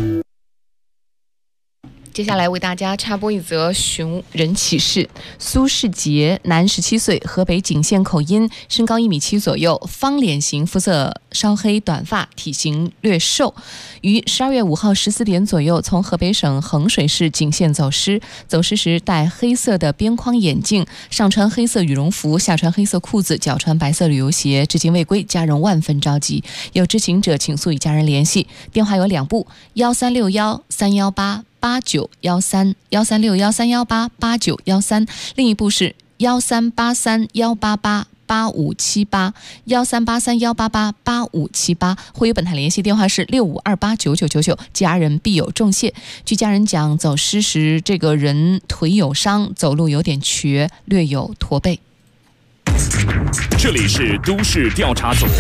接下来为大家插播一则寻人启事。苏世杰，男，17岁，河北景县口音，身高1.7米左右，方脸型，肤色稍黑，短发，体型略瘦。于12月5号14点左右从河北省衡水市景县走失，走失时戴黑色的边框眼镜，上穿黑色羽绒服，下穿黑色裤子，脚穿白色旅游鞋，至今未归，家人万分着急。有知情者请速与家人联系，电话有2部：1361-318-8913，1361-318-8913，另一部是1383-188-8578，1383-188-8578，或与本台联系电话是65289999，家人必有重谢。据家人讲，走失时这个人腿有伤，走路有点瘸，略有驼背。 这里是都市调查组，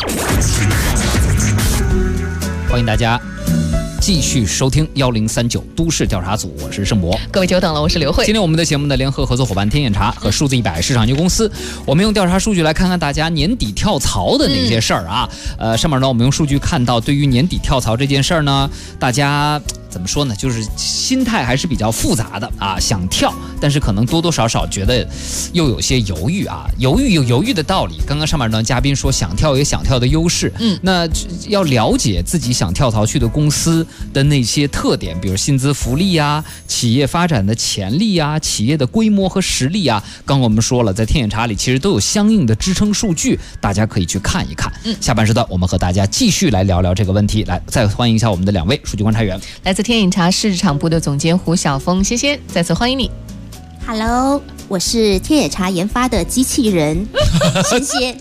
欢迎大家继续收听1039都市调查组，我是盛博。 各位久等了，我是刘慧。 今天我们的节目的联合合作伙伴天眼查和数字100市场有限公司，我们用调查数据来看看大家年底跳槽的哪些事儿啊。上面呢我们用数据看到，对于年底跳槽这件事儿呢，大家怎么说呢，就是心态还是比较复杂的啊，想跳，但是可能多多少少觉得又有些犹豫啊。犹豫有犹豫的道理，刚刚上面呢嘉宾说想跳有想跳的优势，那要了解自己想跳槽去的公司的那些特点，比如薪资福利啊，企业发展的潜力啊，企业的规模和实力啊，刚刚我们说了，在天眼查里其实都有相应的支撑数据，大家可以去看一看。下半时段我们和大家继续来聊聊这个问题。来，再欢迎一下我们的2位数据观察员， 来自天眼查市场部的总监胡晓峰，谢谢，再次欢迎你。 Hello， 我是天眼查研发的机器人，谢谢。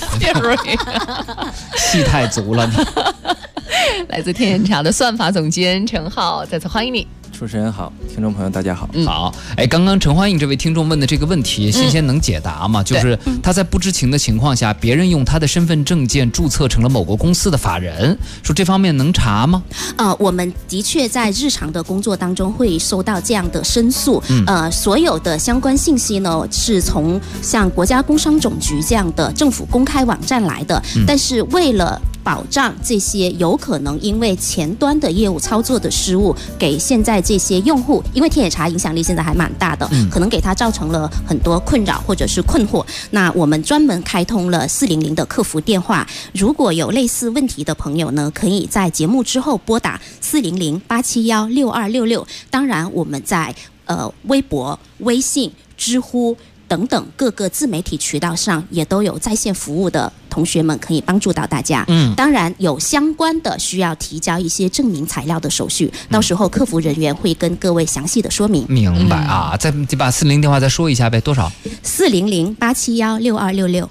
戏太足了。 来自天眼查的算法总监陈浩，再次欢迎你。 主持人好，听众朋友大家好。 好，刚刚陈欢迎这位听众问的这个问题，新鲜能解答吗？就是他在不知情的情况下，别人用他的身份证件注册成了某个公司的法人，说这方面能查吗？ 我们的确在日常的工作当中会收到这样的申诉。所有的相关信息呢，是从像国家工商总局这样的政府公开网站来的。但是为了保障这些有可能因为前端的业务操作的失误，给现在这些用户，因为天眼查影响力现在还蛮大的，可能给他造成了很多困扰或者是困惑。那我们专门开通了400的客服电话，如果有类似问题的朋友呢，可以在节目之后拨打400-871-6266。当然，我们在微博、微信、知乎等等各个自媒体渠道上也都有在线服务的同学们，可以帮助到大家。当然有相关的需要提交一些证明材料的手续，到时候客服人员会跟各位详细的说明。 明白啊，再把400电话再说一下呗，多少 ？400-871-6266。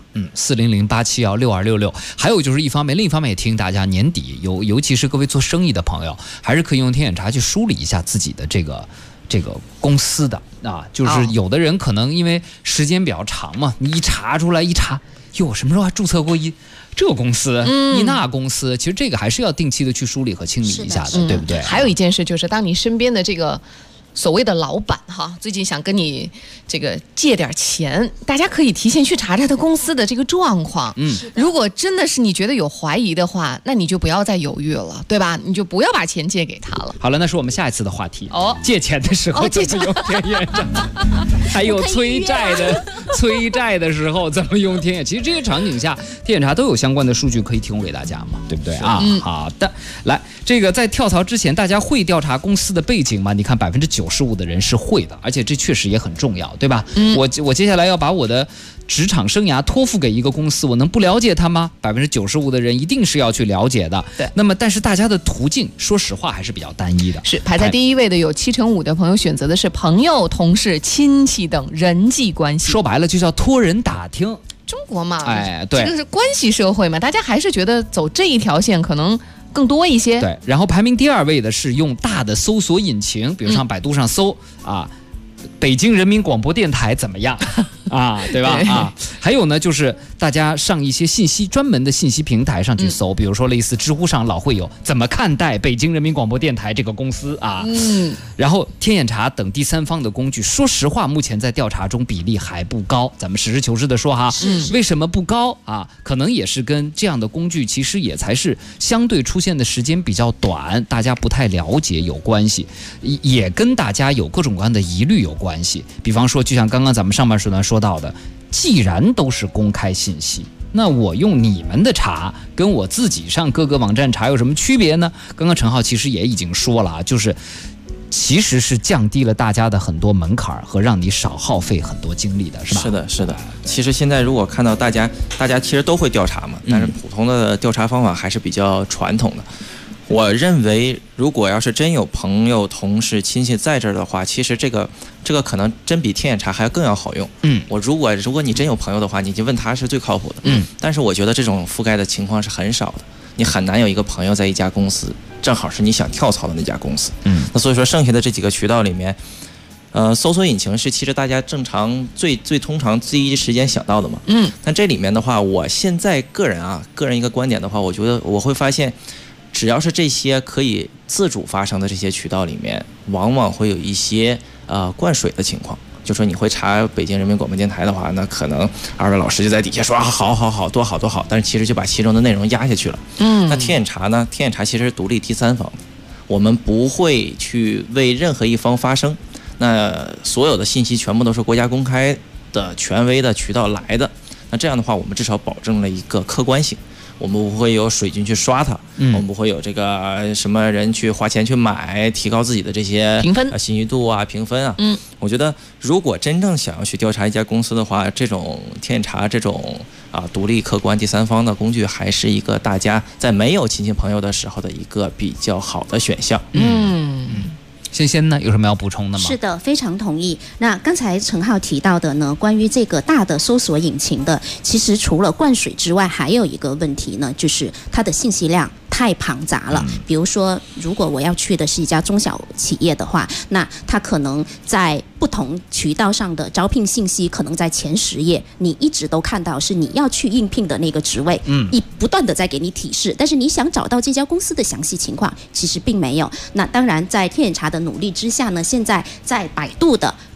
400-871-6266。还有就是一方面，另一方面也提醒大家，年底尤其是各位做生意的朋友，还是可以用天眼查去梳理一下自己的这个公司的啊，就是有的人可能因为时间比较长嘛，你一查出来哟，什么时候还注册过这个公司，那公司，其实这个还是要定期的去梳理和清理一下的，对不对？ 还有一件事就是，当你身边的这个所谓的老板哈，最近想跟你这个借点钱，大家可以提前去查查他公司的这个状况。如果真的是你觉得有怀疑的话，那你就不要再犹豫了，对吧？你就不要把钱借给他了。 好了，那是我们下一次的话题。借钱的时候怎么用天眼查？还有催债的时候怎么用天眼？其实这些场景下，天眼查都有相关的数据可以提供给大家嘛，对不对啊？好的，来，这个在跳槽之前，大家会调查公司的背景吗？你看95%的人是会的，而且这确实也很重要，对吧？我接下来要把我的职场生涯托付给一个公司，我能不了解它吗？95%的人一定是要去了解的。 对， 那么但是大家的途径，说实话还是比较单一的。 是排在第一位的有75%的朋友选择的是朋友、同事、亲戚等人际关系。 说白了就叫托人打听。 中国嘛， 对， 这个是关系社会嘛，大家还是觉得走这一条线可能更多一些。 对，然后排名第2位的是用大的搜索引擎，比如上百度上搜北京人民广播电台怎么样对吧？还有呢，就是大家上一些专门的信息平台上去搜，比如说类似知乎上老会有怎么看待北京人民广播电台这个公司然后天眼查等第三方的工具，说实话目前在调查中比例还不高，咱们实事求是的说哈。为什么不高可能也是跟这样的工具其实也才是相对出现的时间比较短，大家不太了解有关系，也跟大家有各种各样的疑虑有关系。比方说就像刚刚咱们上半时段说到的，既然都是公开信息，那我用你们的查跟我自己上各个网站查有什么区别呢？刚刚陈浩其实也已经说了就是其实是降低了大家的很多门槛和让你少耗费很多精力的，是吧？ 是的。其实现在如果看到大家其实都会调查嘛，但是普通的调查方法还是比较传统的。我认为，如果要是真有朋友、同事、亲戚在这儿的话，其实这个可能真比天眼查还更要好用。如果你真有朋友的话，你就问他是最靠谱的。但是我觉得这种覆盖的情况是很少的，你很难有一个朋友在一家公司，正好是你想跳槽的那家公司。那所以说剩下的这几个渠道里面，搜索引擎是其实大家正常最通常第一时间想到的嘛。但这里面的话，我现在个人一个观点的话，我觉得我会发现，只要是这些可以自主发生的这些渠道里面，往往会有一些灌水的情况。就说你会查北京人民广播电台的话，那可能2位老师就在底下说好多好，但是其实就把其中的内容压下去了。那天眼查呢？天眼查其实是独立第三方的，我们不会去为任何一方发声。那所有的信息全部都是国家公开的权威的渠道来的。那这样的话，我们至少保证了一个客观性。我们不会有水军去刷它，我们不会有这个什么人去花钱去买，提高自己的这些评分、 信誉度评分我觉得如果真正想要去调查一家公司的话，这种天眼查这种独立客观第三方的工具，还是一个大家在没有亲戚朋友的时候的一个比较好的选项。 仙仙呢，有什么要补充的吗？ 是的，非常同意。那刚才陈浩提到的呢，关于这个大的搜索引擎的，其实除了灌水之外，还有一个问题呢，就是它的信息量太庞杂了。比如说，如果我要去的是一家中小企业的话，那它可能在不同渠道上的招聘信息，可能在前10页，你一直都看到是你要去应聘的那个职位，不断的在给你提示，但是你想找到这家公司的详细情况，其实并没有。那当然，在天眼查的努力之下呢，现在在百度的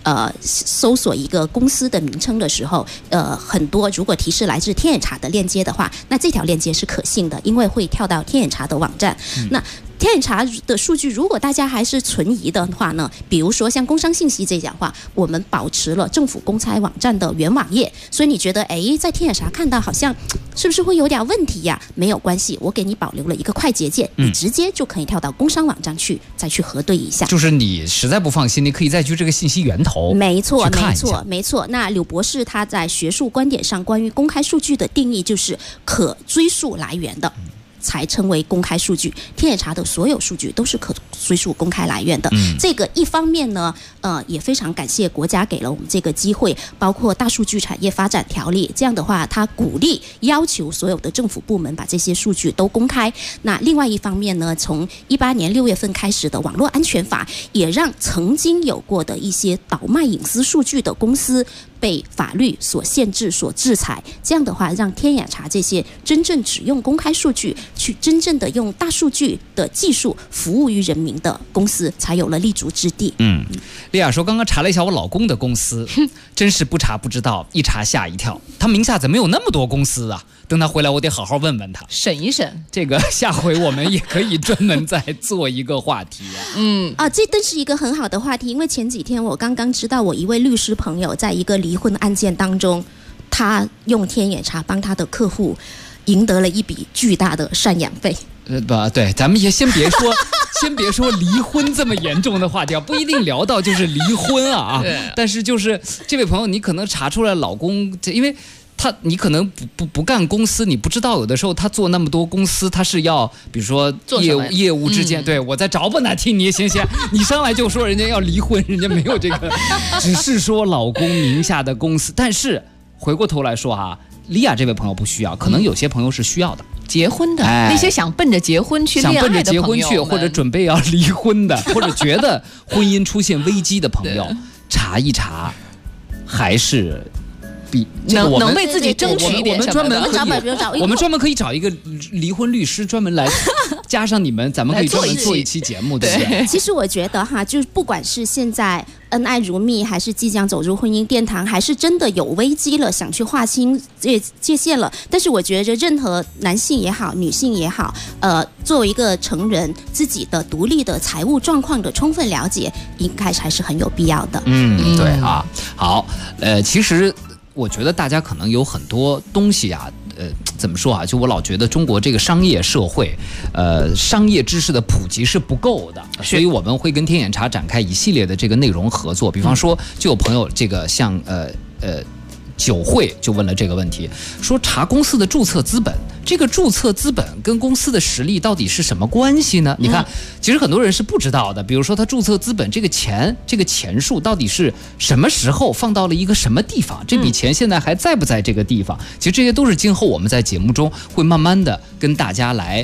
搜索一个公司的名称的时候，很多如果提示来自天眼查的链接的话，那这条链接是可信的，因为会跳到天眼查的网站。那天眼查的数据，如果大家还是存疑的话呢，比如说像工商信息这讲话，我们保持了政府公开网站的原网页，所以你觉得在天眼查看到好像是不是会有点问题呀？没有关系，我给你保留了一个快捷键，你直接就可以跳到工商网站去再去核对一下。 就是你实在不放心，你可以再去这个信息源头没错。那柳博士他在学术观点上关于公开数据的定义就是可追溯来源的才称为公开数据。天眼查的所有数据都是可追溯公开来源的。这个一方面呢，也非常感谢国家给了我们这个机会，包括大数据产业发展条例，这样的话，它鼓励要求所有的政府部门把这些数据都公开。那另外一方面呢，从18年6月份开始的网络安全法，也让曾经有过的一些倒卖隐私数据的公司被法律所限制、所制裁。这样的话，让天眼查这些真正只用公开数据，去真正的用大数据的技术服务于人民的公司，才有了立足之地。 丽亚说，刚刚查了一下我老公的公司，真是不查不知道，一查吓一跳，他名下怎么有那么多公司啊？等他回来，我得好好问问他， 审一审。 这个下回我们也可以专门再做一个话题这真是一个很好的话题，因为前几天我刚刚知道，我一位律师朋友在一个离婚案件当中，他用天眼查帮他的客户赢得了一笔巨大的赡养费。 对，咱们也先别说离婚这么严重的话题，不一定聊到就是离婚啊。但是就是这位朋友，你可能查出来老公，因为你可能不干公司，你不知道有的时候他做那么多公司，他是要比如说业务之间，对，我在找不难听你行，你上来就说人家要离婚，人家没有这个，只是说老公名下的公司。但是回过头来说莉亚这位朋友不需要，可能有些朋友是需要的。 结婚的那些想奔着结婚去恋爱的朋友们，想奔着结婚去，或者准备要离婚的，或者觉得婚姻出现危机的朋友，查一查，还是能为自己争取一点什么的。我们专门可以找一个离婚律师，专门来加上你们，咱们可以专门做一期节目，对不对？ 其实我觉得就不管是现在恩爱如蜜，还是即将走入婚姻殿堂，还是真的有危机了，想去划清界限了，但是我觉得任何男性也好，女性也好，作为一个成人，自己的独立的财务状况的充分了解，应该还是很有必要的。 对啊，好，其实我觉得大家可能有很多东西怎么说就我老觉得中国这个商业社会，商业知识的普及是不够的，所以我们会跟天眼查展开一系列的这个内容合作。比方说，就有朋友这个像酒会就问了这个问题，说查公司的注册资本，这个注册资本跟公司的实力到底是什么关系呢？你看，其实很多人是不知道的。比如说，他注册资本这个钱数到底是什么时候放到了一个什么地方？这笔钱现在还在不在这个地方？其实这些都是今后我们在节目中会慢慢的跟大家来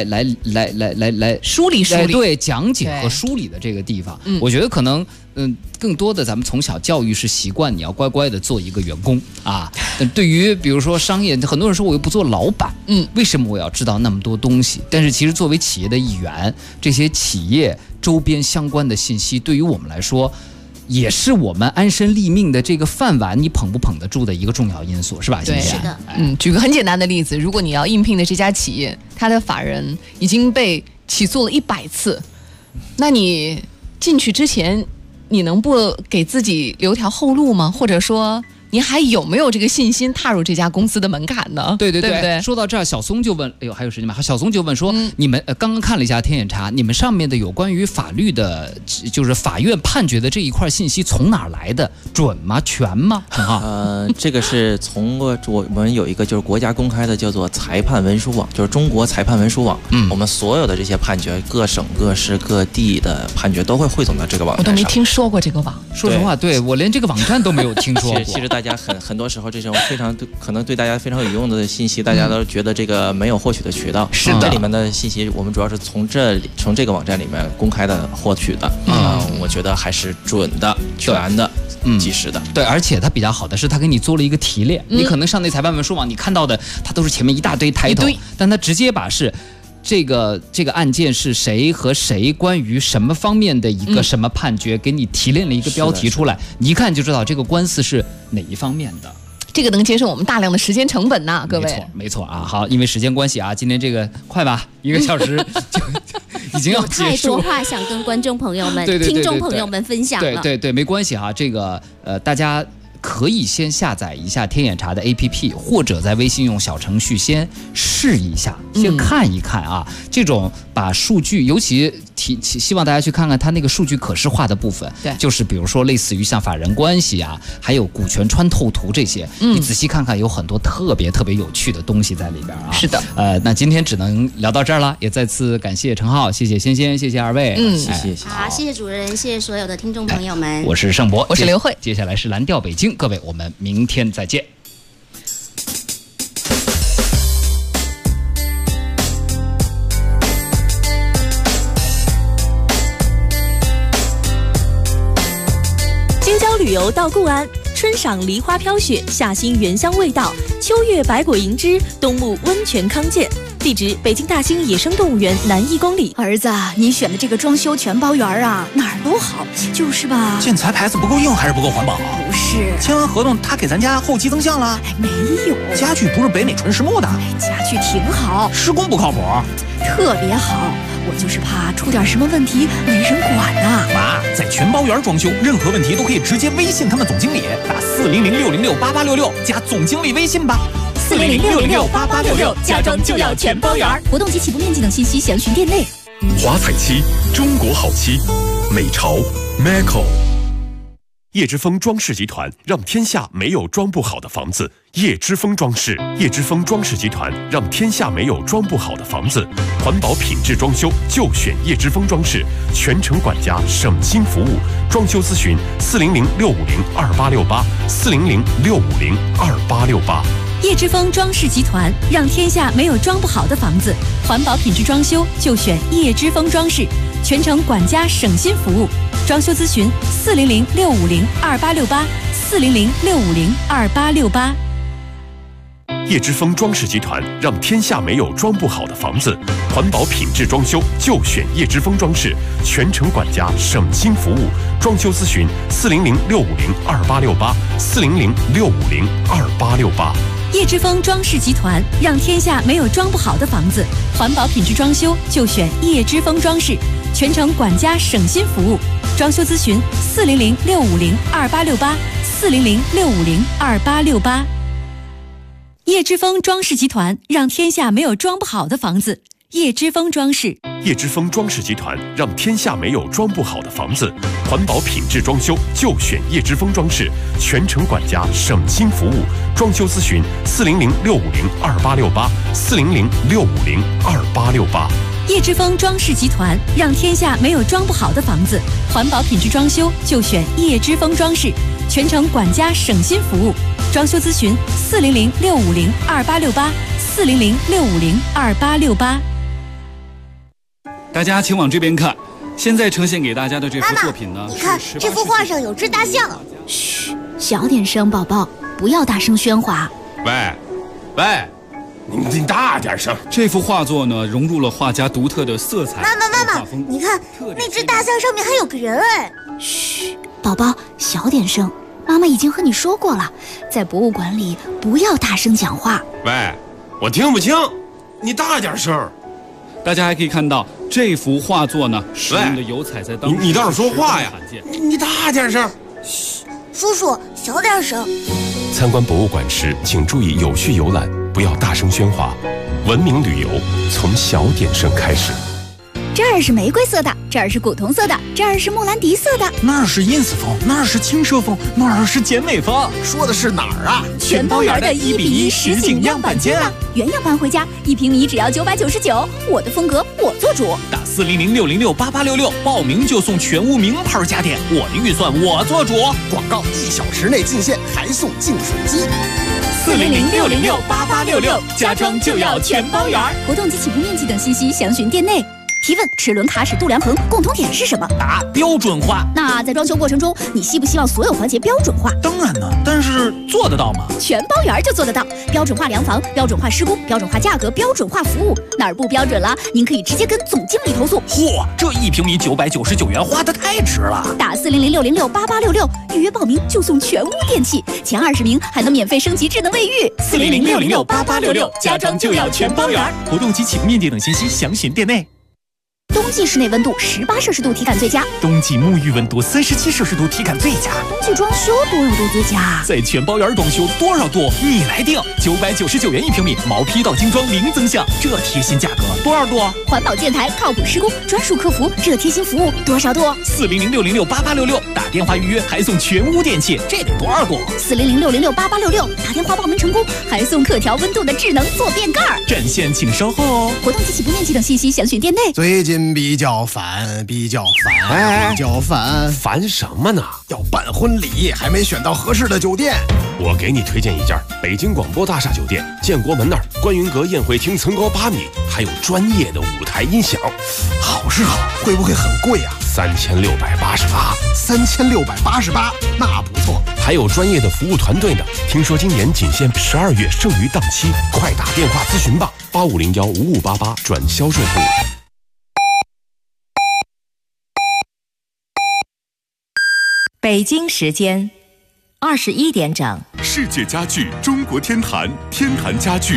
梳理， 对，讲解和梳理的这个地方。我觉得可能更多的咱们从小教育是习惯你要乖乖的做一个员工对于比如说商业，很多人说我又不做老板，为什么我要知道那么多东西？但是其实作为企业的一员，这些企业周边相关的信息对于我们来说，也是我们安身立命的这个饭碗，你捧不捧得住的一个重要因素，是吧？ 对，是的。举个很简单的例子，如果你要应聘的这家企业，他的法人已经被起诉了100次，那你进去之前，你能不给自己留条后路吗？或者说，你还有没有这个信心踏入这家公司的门槛呢？ 对不对？说到这儿，小松就问，还有时间吗？小松就问说，你们刚刚看了一下天眼查，你们上面的有关于法律的，就是法院判决的这一块信息从哪儿来的？准吗？全吗？ 这个是从我们有一个就是国家公开的叫做裁判文书网，就是中国裁判文书网。我们所有的这些判决，各省各市各地的判决都会汇总到这个网站上。 我都没听说过这个网， 说实话，对我连这个网站都没有听说过。 其实大家很多时候这种可能对大家非常有用的信息，大家都觉得这个没有获取的渠道。 是的， 这里面的信息我们主要是从这个网站里面公开的获取的。我觉得还是准的、全的、及时的。 对，而且它比较好的是，它给你做了一个提炼。你可能上那裁判文书网，你看到的它都是前面一大堆抬头，但它直接把是这个案件是谁和谁关于什么方面的一个什么判决，给你提炼了一个标题出来，你一看就知道这个官司是哪一方面的。 这个能节省我们大量的时间成本呐，各位。 没错啊。好，因为时间关系啊，今天这个快吧，1个小时就已经要结束。 有太多话想跟观众朋友们、听众朋友们分享了。 对，没关系哈，这个大家可以先下载一下天眼查的 APP， 或者在微信用小程序先试一下，先看一看啊。这种把数据，尤其希望大家去看看它那个数据可视化的部分， 对， 就是比如说类似于像法人关系啊，还有股权穿透图这些，你仔细看看，有很多特别有趣的东西在里边啊。 是的， 那今天只能聊到这儿了，也再次感谢陈浩，谢谢仙仙，谢谢二位， 谢谢。 好，谢谢主任，谢谢所有的听众朋友们。 我是盛博， 我是刘慧， 接下来是蓝调北京，各位，我们明天再见。 京郊旅游到固安，春赏梨花飘雪，夏兴原香味道，秋月百果盈枝，冬沐温泉康健。地址：北京大兴野生动物园南1公里。 儿子，你选的这个装修全包园啊，哪儿都好，就是吧？ 建材牌子不够硬还是不够环保？ 不是， 签完合同他给咱家后期增项了？ 没有， 家具不是北美纯实木的， 家具挺好， 施工不靠谱， 特别好。我就是怕出点什么问题没人管呐。 妈，在全包园装修，任何问题都可以直接微信他们总经理，打400-606-8866加总经理微信吧。 400-606-8866，家装就要全包园。 活动及起步面积等信息详询店内。 华彩漆，中国好漆，美潮 Maco。 叶之峰装饰集团让天下没有装不好的房子。叶之峰装饰，叶之峰装饰集团让天下没有装不好的房子。环保品质装修就选叶之峰装饰，全程管家，省心服务。装修咨询400-650-2868，400-650-2868。 叶之峰装饰集团让天下没有装不好的房子，环保品质装修就选叶之峰装饰，全程管家省心服务。装修咨询400-650-2868，400-650-2868。 叶之峰装饰集团让天下没有装不好的房子，环保品质装修就选叶之峰装饰，全程管家，省心服务。装修咨询400-650-2868，400-650-2868。 叶之峰装饰集团让天下没有装不好的房子，环保品质装修就选叶之峰装饰，全程管家省心服务。装修咨询400-650-2868，400-650-2868。叶之峰装饰集团让天下没有装不好的房子，叶之峰装饰。 叶之峰装饰集团让天下没有装不好的房子，环保品质装修就选叶之峰装饰，全程管家，省心服务。装修咨询400-650-2868，400-650-2868。 叶之峰装饰集团让天下没有装不好的房子，环保品质装修就选叶之峰装饰，全程管家，省心服务。装修咨询400-650-2868，400-650-2868。 大家请往这边看，现在呈现给大家的这幅作品呢， 你看这幅画上有只大象。嘘，小点声，宝宝，不要大声喧哗。 喂，你大点声。 这幅画作呢，融入了画家独特的色彩。 妈妈，你看那只大象上面还有个人哎。嘘，宝宝，小点声。妈妈已经和你说过了，在博物馆里不要大声讲话。 喂，我听不清，你大点声。 大家还可以看到这幅画作呢，使用的油彩在当时你倒是说话呀！你大点声。 嘘，叔叔小点声。 参观博物馆时，请注意有序游览，不要大声喧哗。文明旅游从小点声开始。 这儿是玫瑰色的，这儿是古铜色的，这儿是莫兰迪色的， 那儿是ins风，那儿是轻奢风，那儿是简美风。 说的是哪儿啊？ 全包园的1:1实景样板间啊！原样搬回家，1平米只要999，我的风格我做主。 打400-606-8866，报名就送全屋名牌家电，我的预算我做主。 广告1小时内进线，还送净水机。 400-606-8866，家装就要全包园。 活动及起步面积等信息详询店内。 提问：齿轮卡驶度量衡共同点是什么？ 答：标准化。 那在装修过程中，你希不希望所有环节标准化？ 当然呢，但是做得到吗？ 全包圆就做得到，标准化量房、标准化施工、标准化价格、标准化服务，哪儿不标准了，您可以直接跟总经理投诉。 嚯，这1平米999元花得太值了！ 打400-606-8866预约报名就送全屋电器，前20名还能免费升级智能卫浴。 400-606-8866，家装就要全包圆。活动及启动面积等信息详询店内。 冬季室内温度18摄氏度体感最佳， 冬季沐浴温度37摄氏度体感最佳。 冬季装修多少度最佳？ 在全包圆装修多少度你来定，999元1平米，毛坯到精装零增项，这贴心价格多少度？ 环保建材靠谱施工，专属客服，这贴心服务多少度 ？400-606-8866，打电话预约还送全屋电器，这得多少度 ？400-606-8866，打电话报名成功还送可调温度的智能坐便盖。 占线请稍后哦。 活动及起步面积等信息详询店内。 最近比较烦， 烦什么呢？ 要办婚礼，还没选到合适的酒店。 我给你推荐一家北京广播大厦酒店，建国门那儿观云阁宴会厅层高8米，还有专业的舞台音响。 好是好，会不会很贵啊？3688，那不错。 还有专业的服务团队呢。听说今年仅限12月剩余档期，快打电话咨询吧，85015588转销售部。 北京时间21点整。 世界家具中国天坛，天坛家具